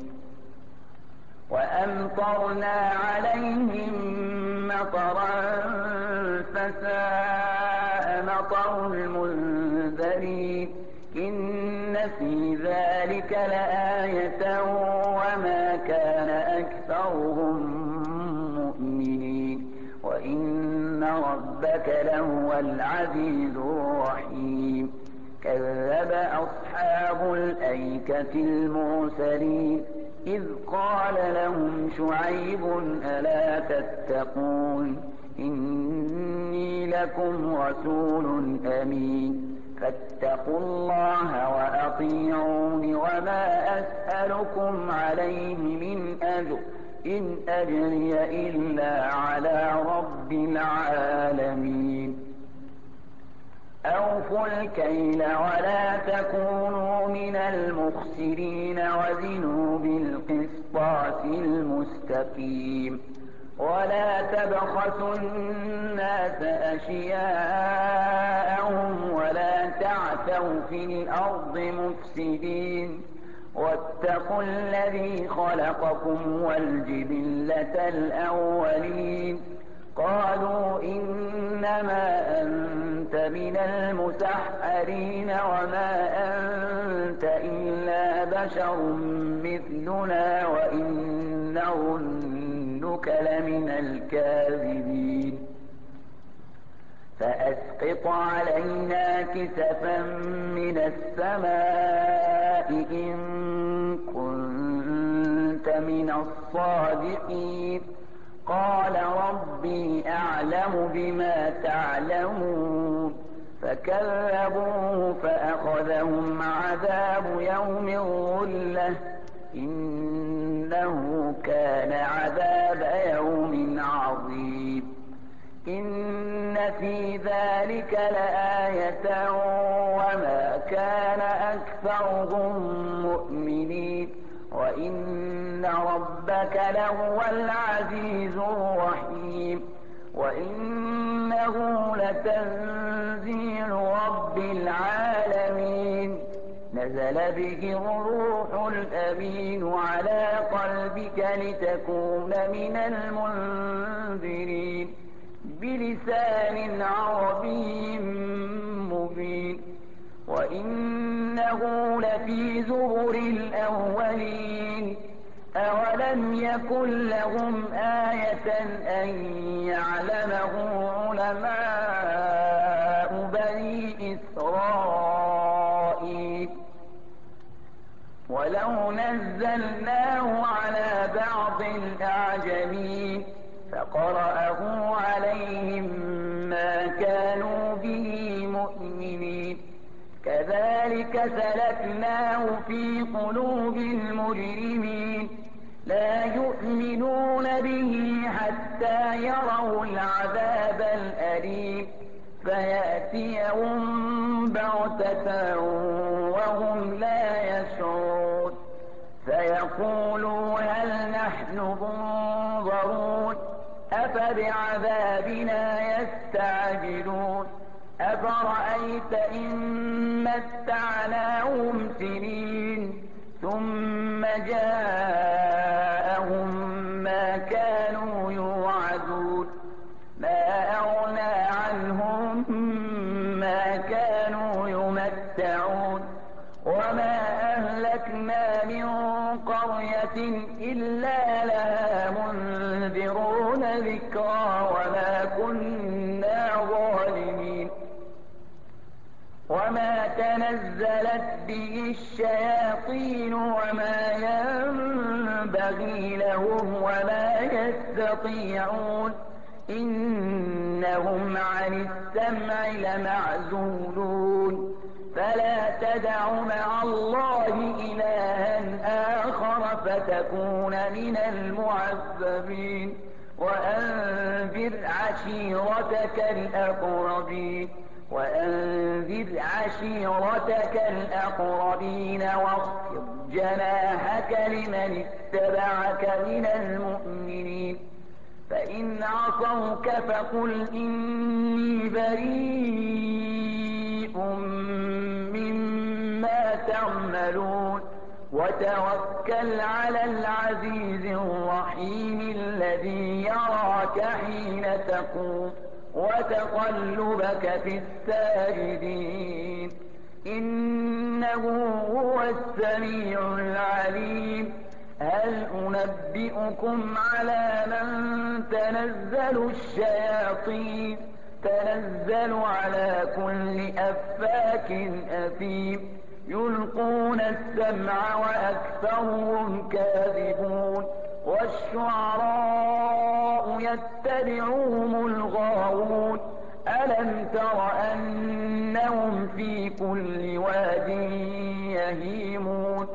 وأمطرنا عليهم مطرا فساء مطر المنذرين إن في ذلك لآية وما كان أكثرهم مؤمنين وإن ربك لهو العزيز الرحيم. كذب أصحاب الأيكة المرسلين إذ قال لهم شعيب ألا تتقون إني لكم رسول أمين فاتقوا الله وأطيعون وما أسألكم عليه من أجر إن أجري إلا على رب العالمين. أوفوا الكيل ولا تكونوا من المخسرين وزنوا بالقسطاس المستقيم ولا تبخسوا الناس أشياءهم ولا تعثوا في الأرض مفسدين واتقوا الذي خلقكم والجبلة الأولين. قالوا إنما أنت من المسحرين وما أنت إلا بشر مثلنا وإن نظنك لمن الكاذبين فأسقط علينا كسفا من السماء إن كنت من الصادقين. قال ربي أعلم بما تعلمون فكذبوه فأخذهم عذاب يوم الظلة إنه كان عذاب يوم عظيم. إن في ذلك لآية وما كان أكثرهم مؤمنين وإن ربك لهو العزيز الرحيم. وإنه لتنزيل رب العالمين نزل به الروح الأمين على قلبك لتكون من المنذرين بلسان عربي مبين وإنه لفي زبر الأولين. أولم يكن لهم آية أن يعلمه علماء بني إسرائيل ولو نزلناه على بعض الأعجمين فقرأه عليهم ما كانوا به مؤمنين كذلك سلكناه في قلوب المجرمين لا يؤمنون به حتى يروا العذاب الأليم فيأتيهم بغتة وهم لا يشعرون فيقولوا هل نحن منظرون أفبعذابنا يستعجلون أفرأيت إن متعناهم سنين ثم جاءهم ما كانوا يوعدون ما أغنى عنهم ما كانوا يمتعون وما أهلكنا من قرية إلا لها منذرون ذكرى وما كنا ظالمين وما تنزلت به الشياطين وما ينبغي لهم وما يستطيعون إنهم عن السمع لمعزولون فلا تدع مع الله إلها آخر فتكون من المعذبين وأنذر عشيرتك الأقربين وأنذر عشيرتك الأقربين واخفض جناحك لمن اتبعك من المؤمنين فإن عصوك فقل إني بريء مما تعملون وتوكل على العزيز الرحيم الذي يراك حين تقوم وتقلبك في الساجدين إنه هو السميع العليم هل أنبئكم على من تنزل الشياطين تنزل على كل أفاك أثيم يلقون السمع وأكثرهم كاذبون والشعراء يتبعهم الغاوون ألم تر أنهم في كل واد يهيمون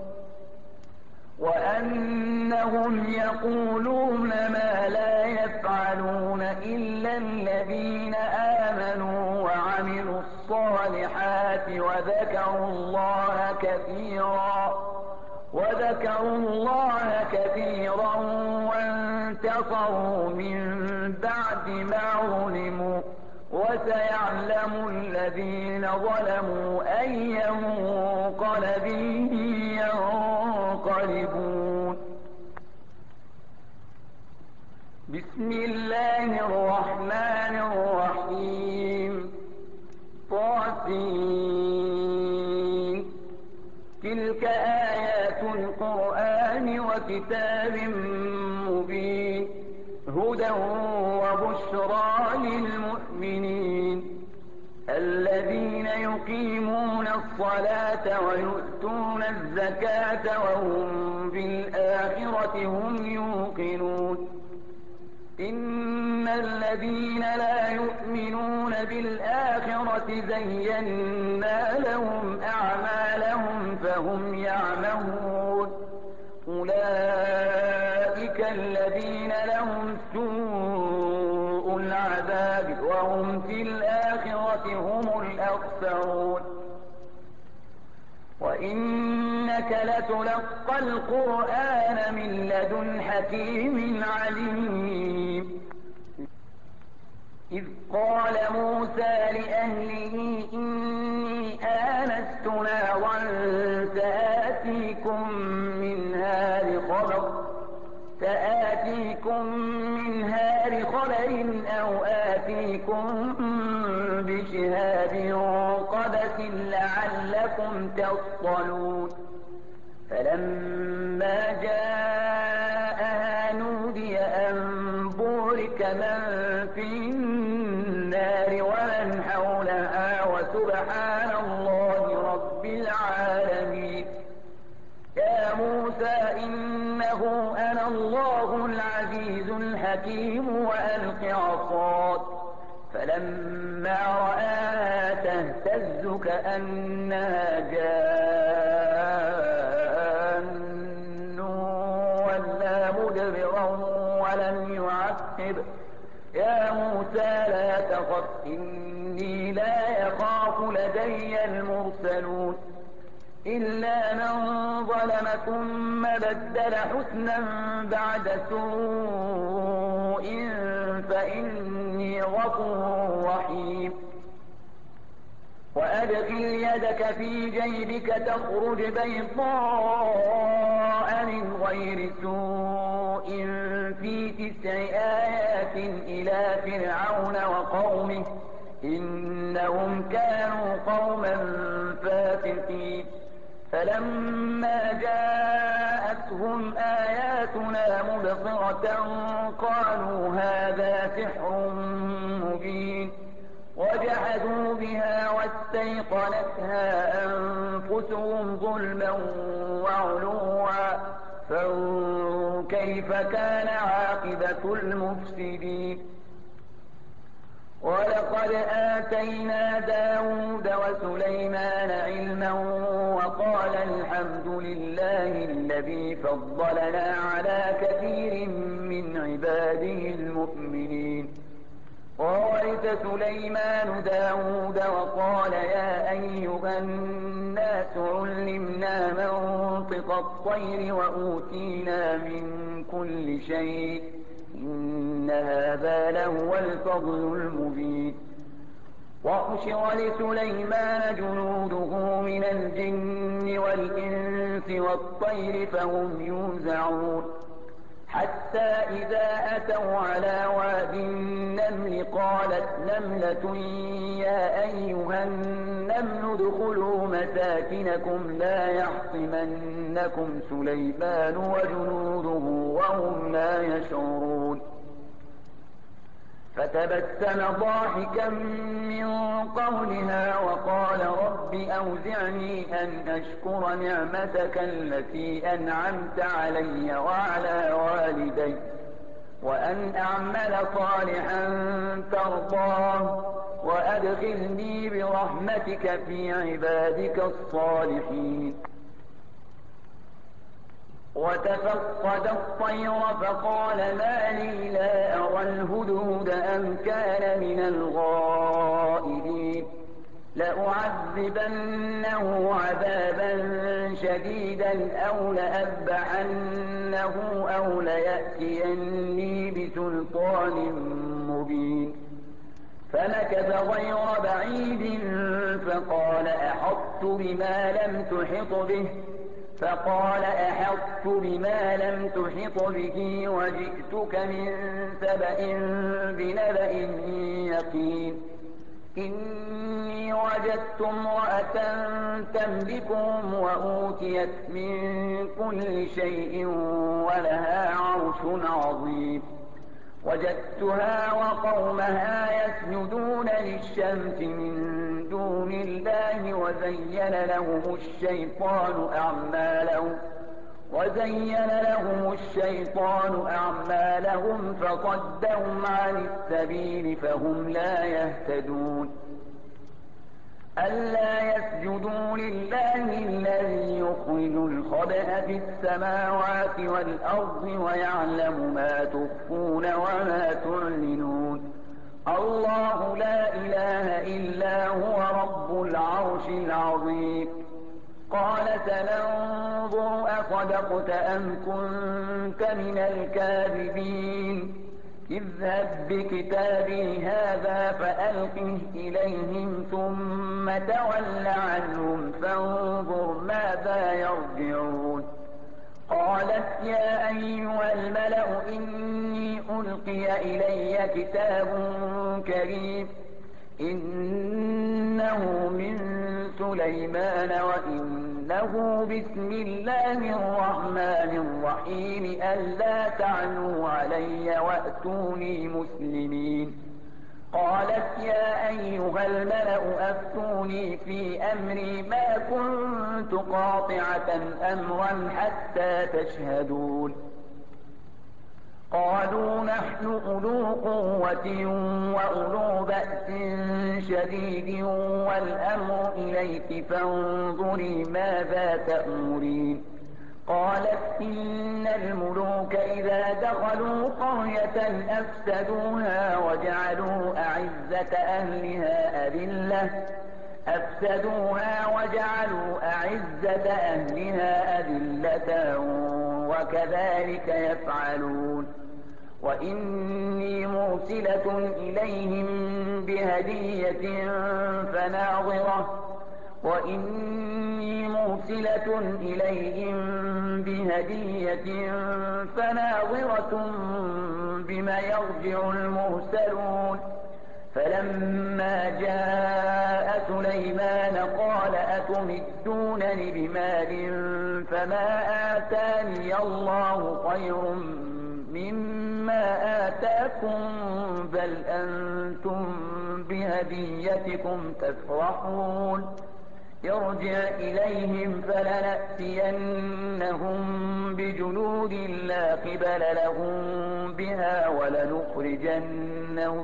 وأنهم يقولون ما لا يفعلون إلا الذين آمنوا وعملوا الصالحات وذكروا الله كثيرا وذكروا الله كثيرا وانتصروا من بعد ما ظلموا وسيعلم الذين ظلموا أي منقلب ينقلبون بسم الله الرحمن الرحيم طاسين تلك آيات القرآن وكتاب مبين هدى وبشرى للمؤمنين الذين يقيمون الصلاة ويؤتون الزكاة وهم بالآخرة هم يوقنون إن الذين لا يؤمنون بالآخرة زينا لهم أعمالهم فهم يعمهون أولئك الذين لهم سوء العذاب وهم في الآخرة هم الأخسرون وإنك لتلقى القرآن من لدن حكيم عليم إذ قال موسى لأهله إني آنست نارا سآتيكم منها بخبر سآتيكم منها بخبر أو آتيكم بشهاب قبس لعلكم تصطلون فلما جاءها نودي أن بورك من في النار ومن حولها وسبحان الله رب العالمين يا موسى إنه أنا الله العزيز الحكيم وألق عصاك فلما رآها تهتز كأنها جان ولا موسى لا تخف إني لا يخاف لدي المرسلون إلا من ظلم ثم بدل حسنا بعد سوء فإني غفور رحيم وأدخل يدك في جيبك تخرج بيضاء من غير سوء في تسع آيات إلى فرعون وقومه إنهم كانوا قوما فاسقين فلما جاءتهم آياتنا مبصرة قالوا هذا سحر مبين وجحدوا بها واستيقنتها أنفسهم ظلما وعلوا فانظر كيف كان عاقبة المفسدين ولقد آتينا داود وسليمان علما وقال الحمد لله الذي فضلنا على كثير من عباده المؤمنين وورث سليمان داود وقال يا أيها الناس علمنا منطق الطير وأوتينا من كل شيء إن هذا لهو الفضل المبين وحشر لسليمان جنوده من الجن والإنس والطير فهم يوزعون حتى إذا أتوا على واد النمل قالت نملة يا أيها النمل ادخلوا مساكنكم لا يحطمنكم سليمان وجنوده وهم لا يشعرون فتبسم ضاحكا من قولها وقال رب أوزعني أن أشكر نعمتك التي أنعمت علي وعلى والدي وأن أعمل صالحا ترضاه وأدخلني برحمتك في عبادك الصالحين وتفقد الطير فقال ما لي لا أرى الهدهد أم كان من الغائبين لأعذبنه عذابا شديدا أو لأذبحنه أو ليأتيني بسلطان مبين فمكث غير بعيد فقال أحطت بما لم تحط به فقال أحطت بما لم تحط به وجئتك من سبأ بنبأ يقين إني وجدت امرأة تملكهم وأوتيت من كل شيء ولها عرش عظيم وجدتها وقومها يسجدون للشمس من دون الله وزين لهم الشيطان أعمالهم وزين لهم الشيطان أعمالهم فصدهم عن السبيل فهم لا يهتدون ألا يسجدوا لله الذي يخرج الخبأ في السماوات والأرض ويعلم ما تخفون وما تعلنون الله لا إله إلا هو رب العرش العظيم قال سننظر أصدقت أم كنت من الكاذبين اذهب بكتابي هذا فألقه إليهم ثم تول عنهم فانظر ماذا يرجعون قالت يا أيها الملأ إني ألقي إلي كتاب كريم إنه من سليمان وإنه بسم الله الرحمن الرحيم ألا تعلوا علي وأتوني مسلمين قالت يا أيها الملأ أفتوني في أمري ما كنت قاطعة أمرا حتى تشهدون قالوا نحن أولو قوة وأولو بأس شديد والأمر إليك فانظري ماذا تأمرين قالت إن الملوك إذا دخلوا قرية أفسدوها وجعلوا أعزة أهلها أذلة أفسدوها وجعلوا أعزة أهلها أذلة وكذلك يفعلون وإني مرسلة إليهم بهدية فناظرة وإني مرسلة إليهم بهدية فناظرة بما يرجع المرسلون فلما جاء سليمان قال أتمدونني بمال فما آتاني الله خير مما آتاكم بل أنتم بهديتكم تفرحون ارجع إليهم فلنأتينهم بجنود لا قبل لهم بها ولنخرجنهم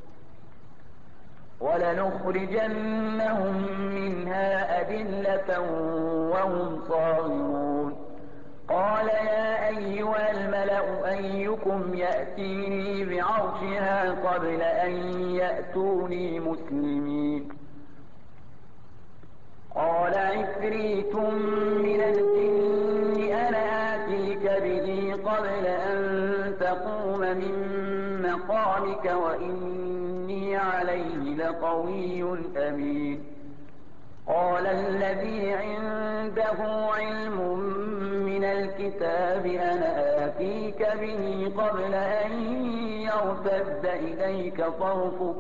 ولنخرجنهم منها أذلة وهم صاغرون قال يا أيها الملأ أيكم يأتيني بعرشها قبل أن يأتوني مسلمين قال عفريت من الجن أنا آتيك به قبل أن تقوم من مقامك وإني عليه لقوي أمين قال الذي عنده علم من الكتاب أنا آتيك به قبل أن يرتد إليك طرفك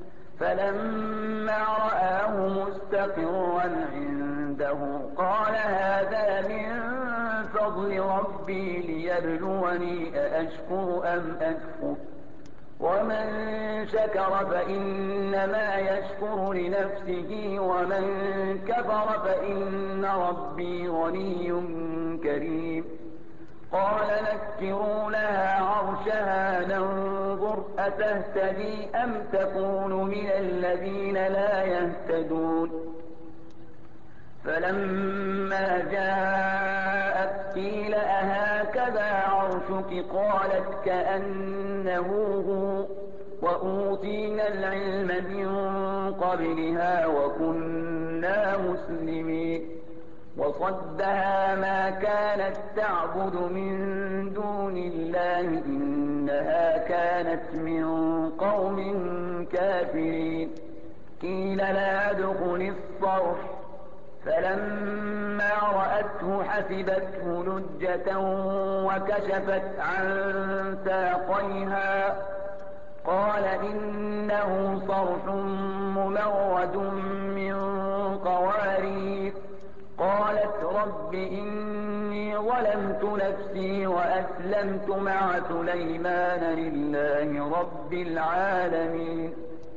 فلما رآه مستقرا عنده قال هذا من فضل ربي ليبلوني أأشكر أم أكفر ومن شكر فإنما يشكر لنفسه ومن كفر فإن ربي غني كريم قال نكروا لها عرشها ننظر أتهتدي أم تكون من الذين لا يهتدون فلما جاءت قيل أهكذا عرشك قالت كأنه هو وأوتينا العلم من قبلها وكنا مسلمين وصدها ما كانت تعبد من دون الله إنها كانت من قوم كافرين قيل لا ادخل الصرح فلما رأته حسبته لجة وكشفت عن ساقيها قال إنه صرح ممرد من قوارير قالت رب إني ظلمت نفسي وأسلمت مع سليمان لله رب العالمين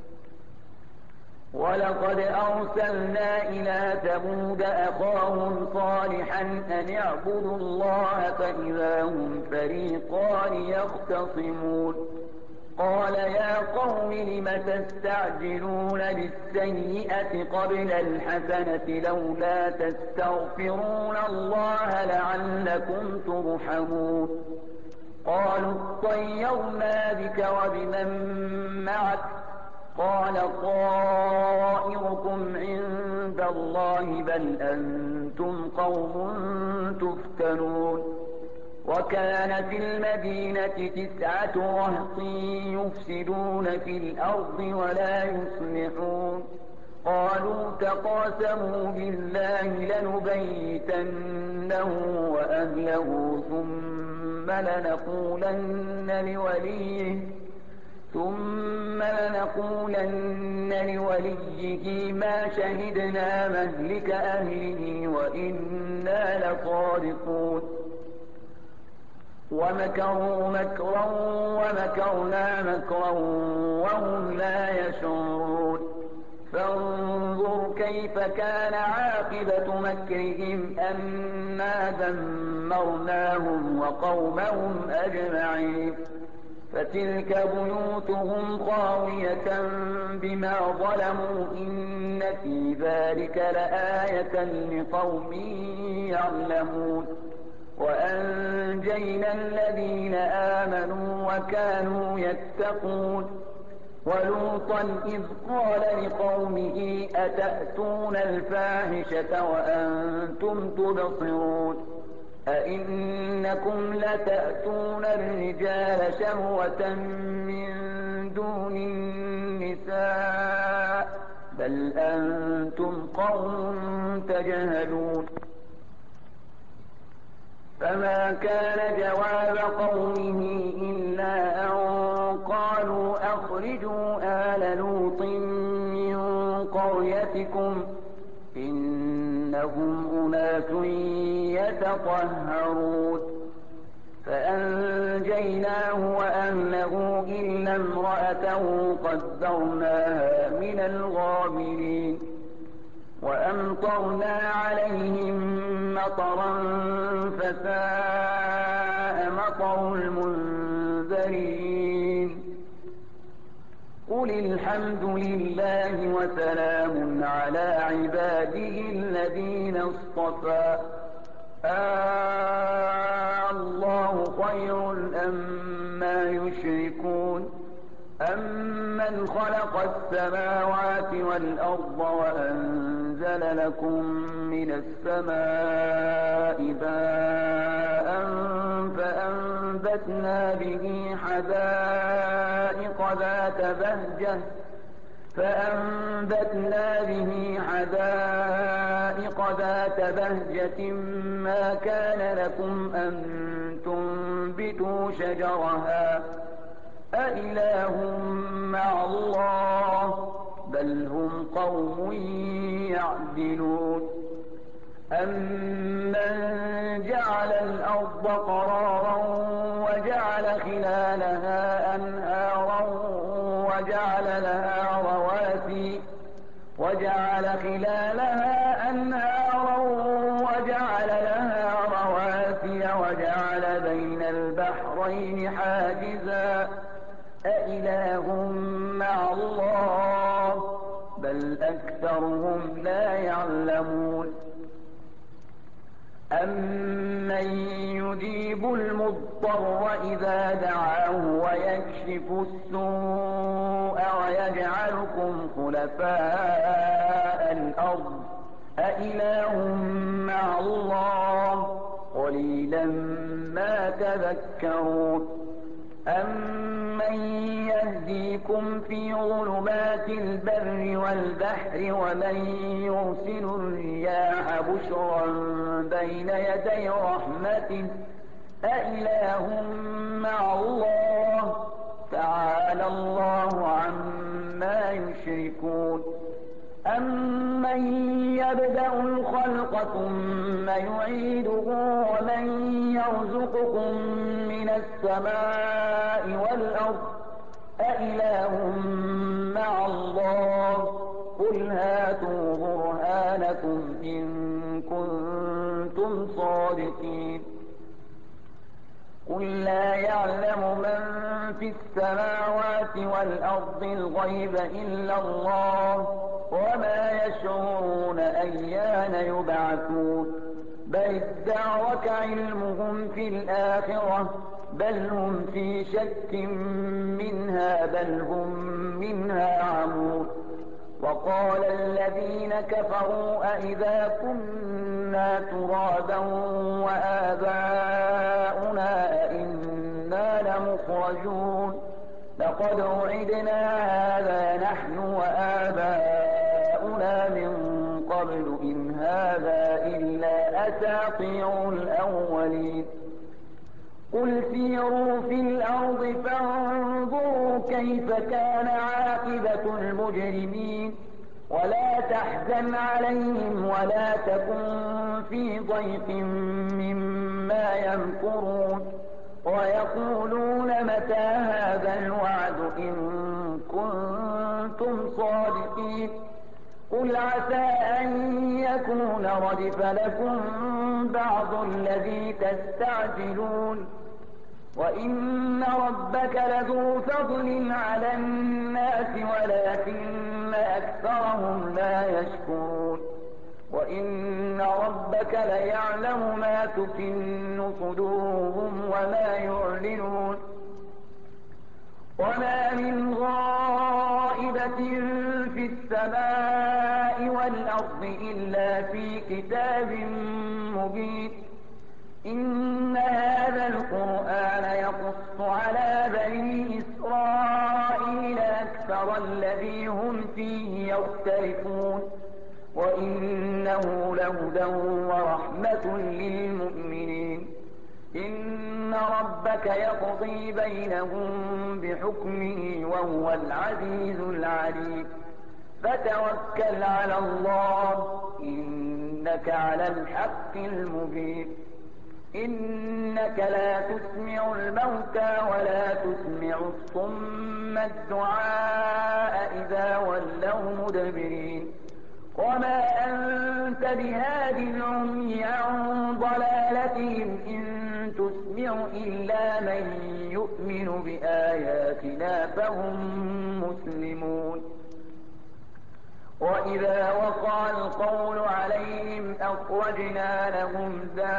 ولقد أرسلنا إلى ثمود أخاهم صالحا أن اعبدوا الله فإذا هم فريقان يختصمون قال يا قوم لم تستعجلون بالسيئة قبل الحسنة لولا تستغفرون الله لعلكم ترحمون قالوا اطيرنا بك وبمن معك قال طائركم عند الله بل أنتم قوم تفتنون وكان في المدينة تسعة رهط يفسدون في الأرض ولا يصلحون قالوا تقاسموا بالله لنبيتنه وأهله ثم لنقولن لوليه ثم لنقولن لوليه ما شهدنا مهلك أهله وإنا لصادقون ومكروا مكرا ومكرنا مكرا وهم لا يشعرون فانظر كيف كان عاقبة مكرهم أنا دمرناهم وقومهم أجمعين فتلك بيوتهم خاوية بما ظلموا إن في ذلك لآية لقوم يعلمون وأنجينا الذين آمنوا وكانوا يتقون ولوطا إذ قال لقومه أتأتون الفاحشة وأنتم تبصرون أئنكم لتأتون الرجال شهوة من دون النساء بل أنتم قوم تجهلون فما كان جواب قومه إلا أن قالوا أخرجوا آل لوط من قريتكم إنهم أناس يتطهرون فأنجيناه وأهله إلا امرأته قدرناها من الغابرين وأمطرنا عليهم مطرا فساء مطر المنذرين قل الحمد لله وسلام على عباده الذين اصطفى آه الله خير أما يشركون أمن خلق السماوات والأرض وأنزل لكم من السماء ماء فأنبتنا به حدائق ذات بهجة فأنبتنا به حدائق ذات بهجة ما كان لكم أن تنبتوا شجرها أإله مع الله بل هم قوم يعدلون أمن جعل الأرض قرارا وجعل خلالها أنهارا وجعل لها رواسي وجعل خلالها أنهارا وجعل لها رواسي وجعل بين البحرين حاجزا أإله مع الله بل أكثرهم لا يعلمون أمن يجيب المضطر إذا دعاه ويكشف السوء ويجعلكم خلفاء الأرض أإله مع الله قليلا ما تذكرون أمن يهديكم في ظلمات البر والبحر ومن يرسل الرياح بشرا بين يدي رحمته أإله مع الله تعالى الله عما يشركون أمن يبدأ الخلق ثم يعيده ومن يرزقكم من السماء والأرض أإله مع الله قل هاتوا برهانكم إن كنتم صادقين قل لا يعلم من في السماوات والأرض الغيب إلا الله وما يشعرون أيان يبعثون بل ادارك علمهم في الآخرة بل هم في شك منها بل هم منها عمون وقال الذين كفروا أئذا كنا ترابا وآباؤنا أئنا لمخرجون لقد وعدنا هذا نحن وآباؤنا من قبل إن هذا إلا أساطير الأولين قل سيروا في الأرض فانظروا كيف كان عاقبة المجرمين ولا تحزن عليهم ولا تكن في ضيق مما يمكرون ويقولون متى هذا الوعد إن كنتم صادقين قل عسى أن يكون ردف لكم بعض الذي تستعجلون وإن ربك لذو فضل على الناس ولكن أكثرهم لا يشكرون وإن ربك ليعلم ما تكن صدورهم وما يعلنون وما من غائبة في السماء والأرض إلا في كتاب مبين إن هذا القرآن يقص على بني إسرائيل أكثر الذي هم فيه يختلفون وإنه لهدى ورحمة للمؤمنين إن ربك يقضي بينهم بحكمه وهو العزيز العليم فتوكل على الله إنك على الحق المبين إنك لا تسمع الموتى ولا تسمع الصم الدعاء إذا ولوا مدبرين وما أنت بهاد العمي عن ضلالتهم إن تسمع إلا من يؤمن بآياتنا فهم مسلمون وإذا وقع القول عليهم أخرجنا لهم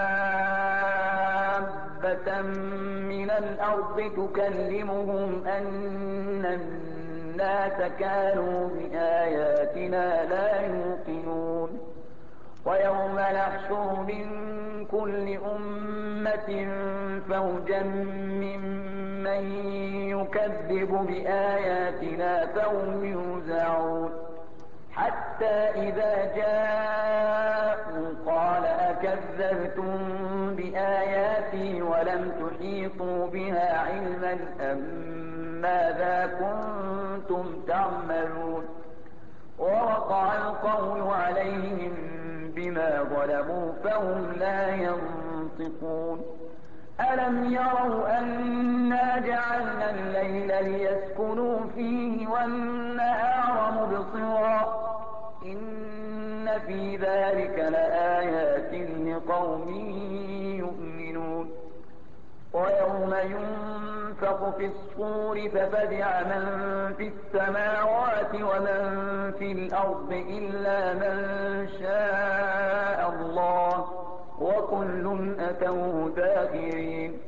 دابة من الأرض تكلمهم أن الناس كانوا بآياتنا لا يوقنون ويوم نحشر من كل أمة فوجا ممن يكذب بآياتنا فهم يوزعون حتى إذا جاءوا قال أكذبتم بآياتي ولم تحيطوا بها علما أم ماذا كنتم تعملون ووقع القول عليهم بما ظلموا فهم لا ينطقون ألم يروا أنا جعلنا الليل ليسكنوا فيه والنهار مبصرا إن في ذلك لآيات لقوم يؤمنون ويوم ينفخ في الصور ففزع من في السماوات ومن في الأرض إلا من شاء الله وكل أتوه داخرين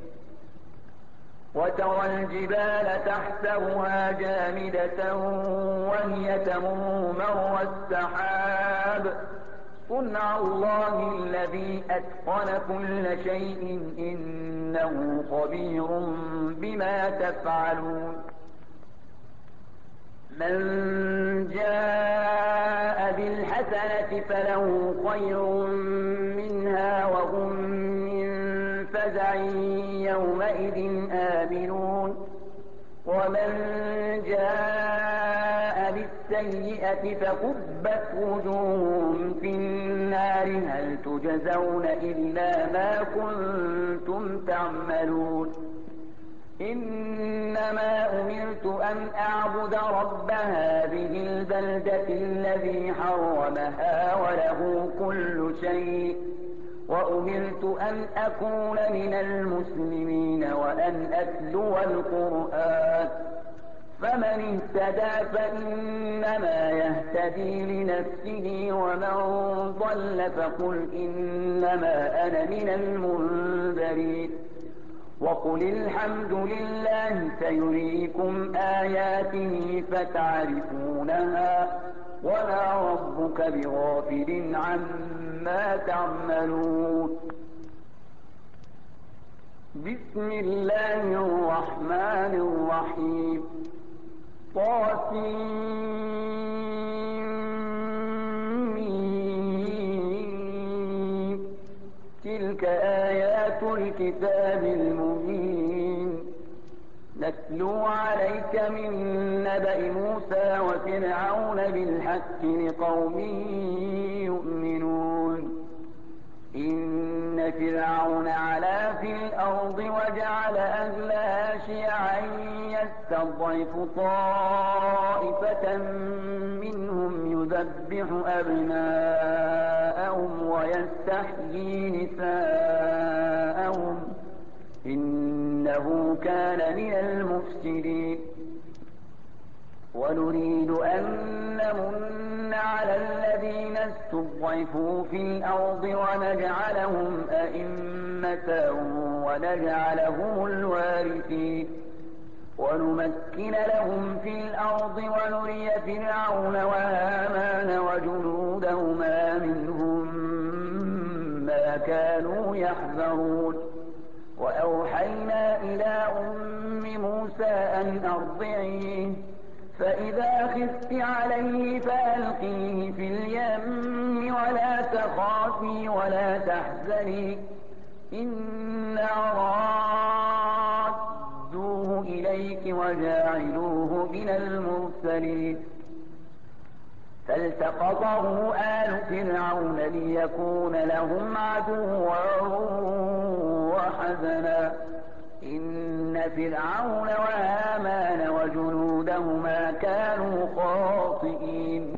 وترى الجبال تحسبها جامدة وهي تمر مر السحاب صنع الله الذي أتقن كل شيء إنه خبير بما تفعلون من جاء بالحسنة فله خير منها وهم من فزع يومئذ آمنون ومن جاء بالسيئة فكبت وجوههم في النار هل تجزون إلا ما كنتم تعملون إنما أمرت أن أعبد رب هذه البلدة الذي حرمها وله كل شيء وأمرت أن أكون من المسلمين وأن أتلو القرآن فمن اهتدى فإنما يهتدي لنفسه ومن ضل فقل إنما أنا من المنذرين وقل الحمد لله سيريكم آياته فتعرفونها وما ربك بغافل عما تعملون بسم الله الرحمن الرحيم طاسين تلك آيات الكتاب المبين نتلو عليك من نبأ موسى وفرعون بالحق لقوم يؤمنون إن فرعون علا في الأرض وجعل أهلها شيعا يستضعف طائفة منهم يذبح أبناءهم ويستحيي نساءهم إنه كان من المفسدين ونريد أن نمن على الذين استضعفوا في الأرض ونجعلهم أئمة ونجعلهم الوارثين ونمكن لهم في الأرض ونري فرعون وهامان وجنودهما منهم ما كانوا يحذرون وأوحينا إلى أم موسى أن أرضعيه فإذا خفت عليه فألقيه في اليم ولا تخافي ولا تحزني إنا رادوه إليك وجاعلوه من المرسلين فالتقطه آل فرعون ليكون لهم عدوا وحزنا إن فرعون وهامان وجنودهما كانوا خاطئين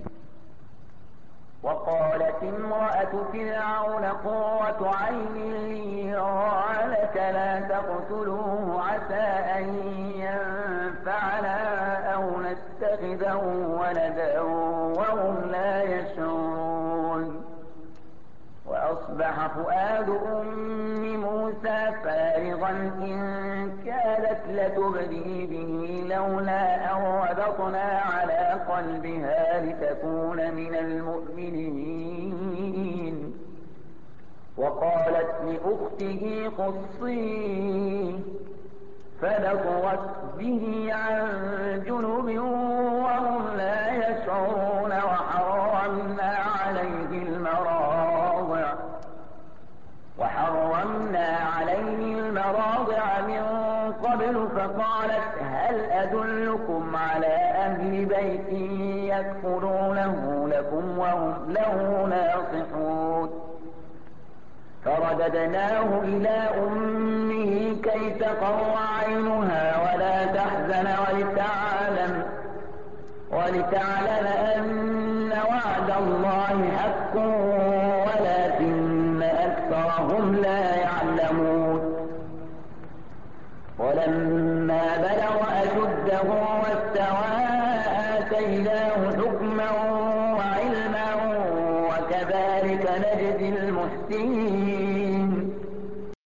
وقالت امرأة فرعون قرة عين لي ولك لا تقتلوه عسى أن ينفعنا أو نتخذه ولدا وهم لا يشعرون وأصبح فؤاد أم موسى فارغا إن كادت لتبدي به لولا أن ربطنا على قلبها لتكون من المؤمنين وقالت لأخته قصيه فبصرت به عن جنب وهم لا يشعرون وحرمنا عليه المراضع وحرمنا عليه المراضع من قبل فقالت هل أدلكم على أهل بيت يكفلونه لكم وهم له ناصحون فرددناه إلى أمه كي تقر عينها ولا تحزن ولتعلم ولتعلم أن وعد الله حق ولكن أكثرهم لا يعلمون ولما بلغ أشده واستوى آتيناه حكما وعلما وكذلك نجزي المحسنين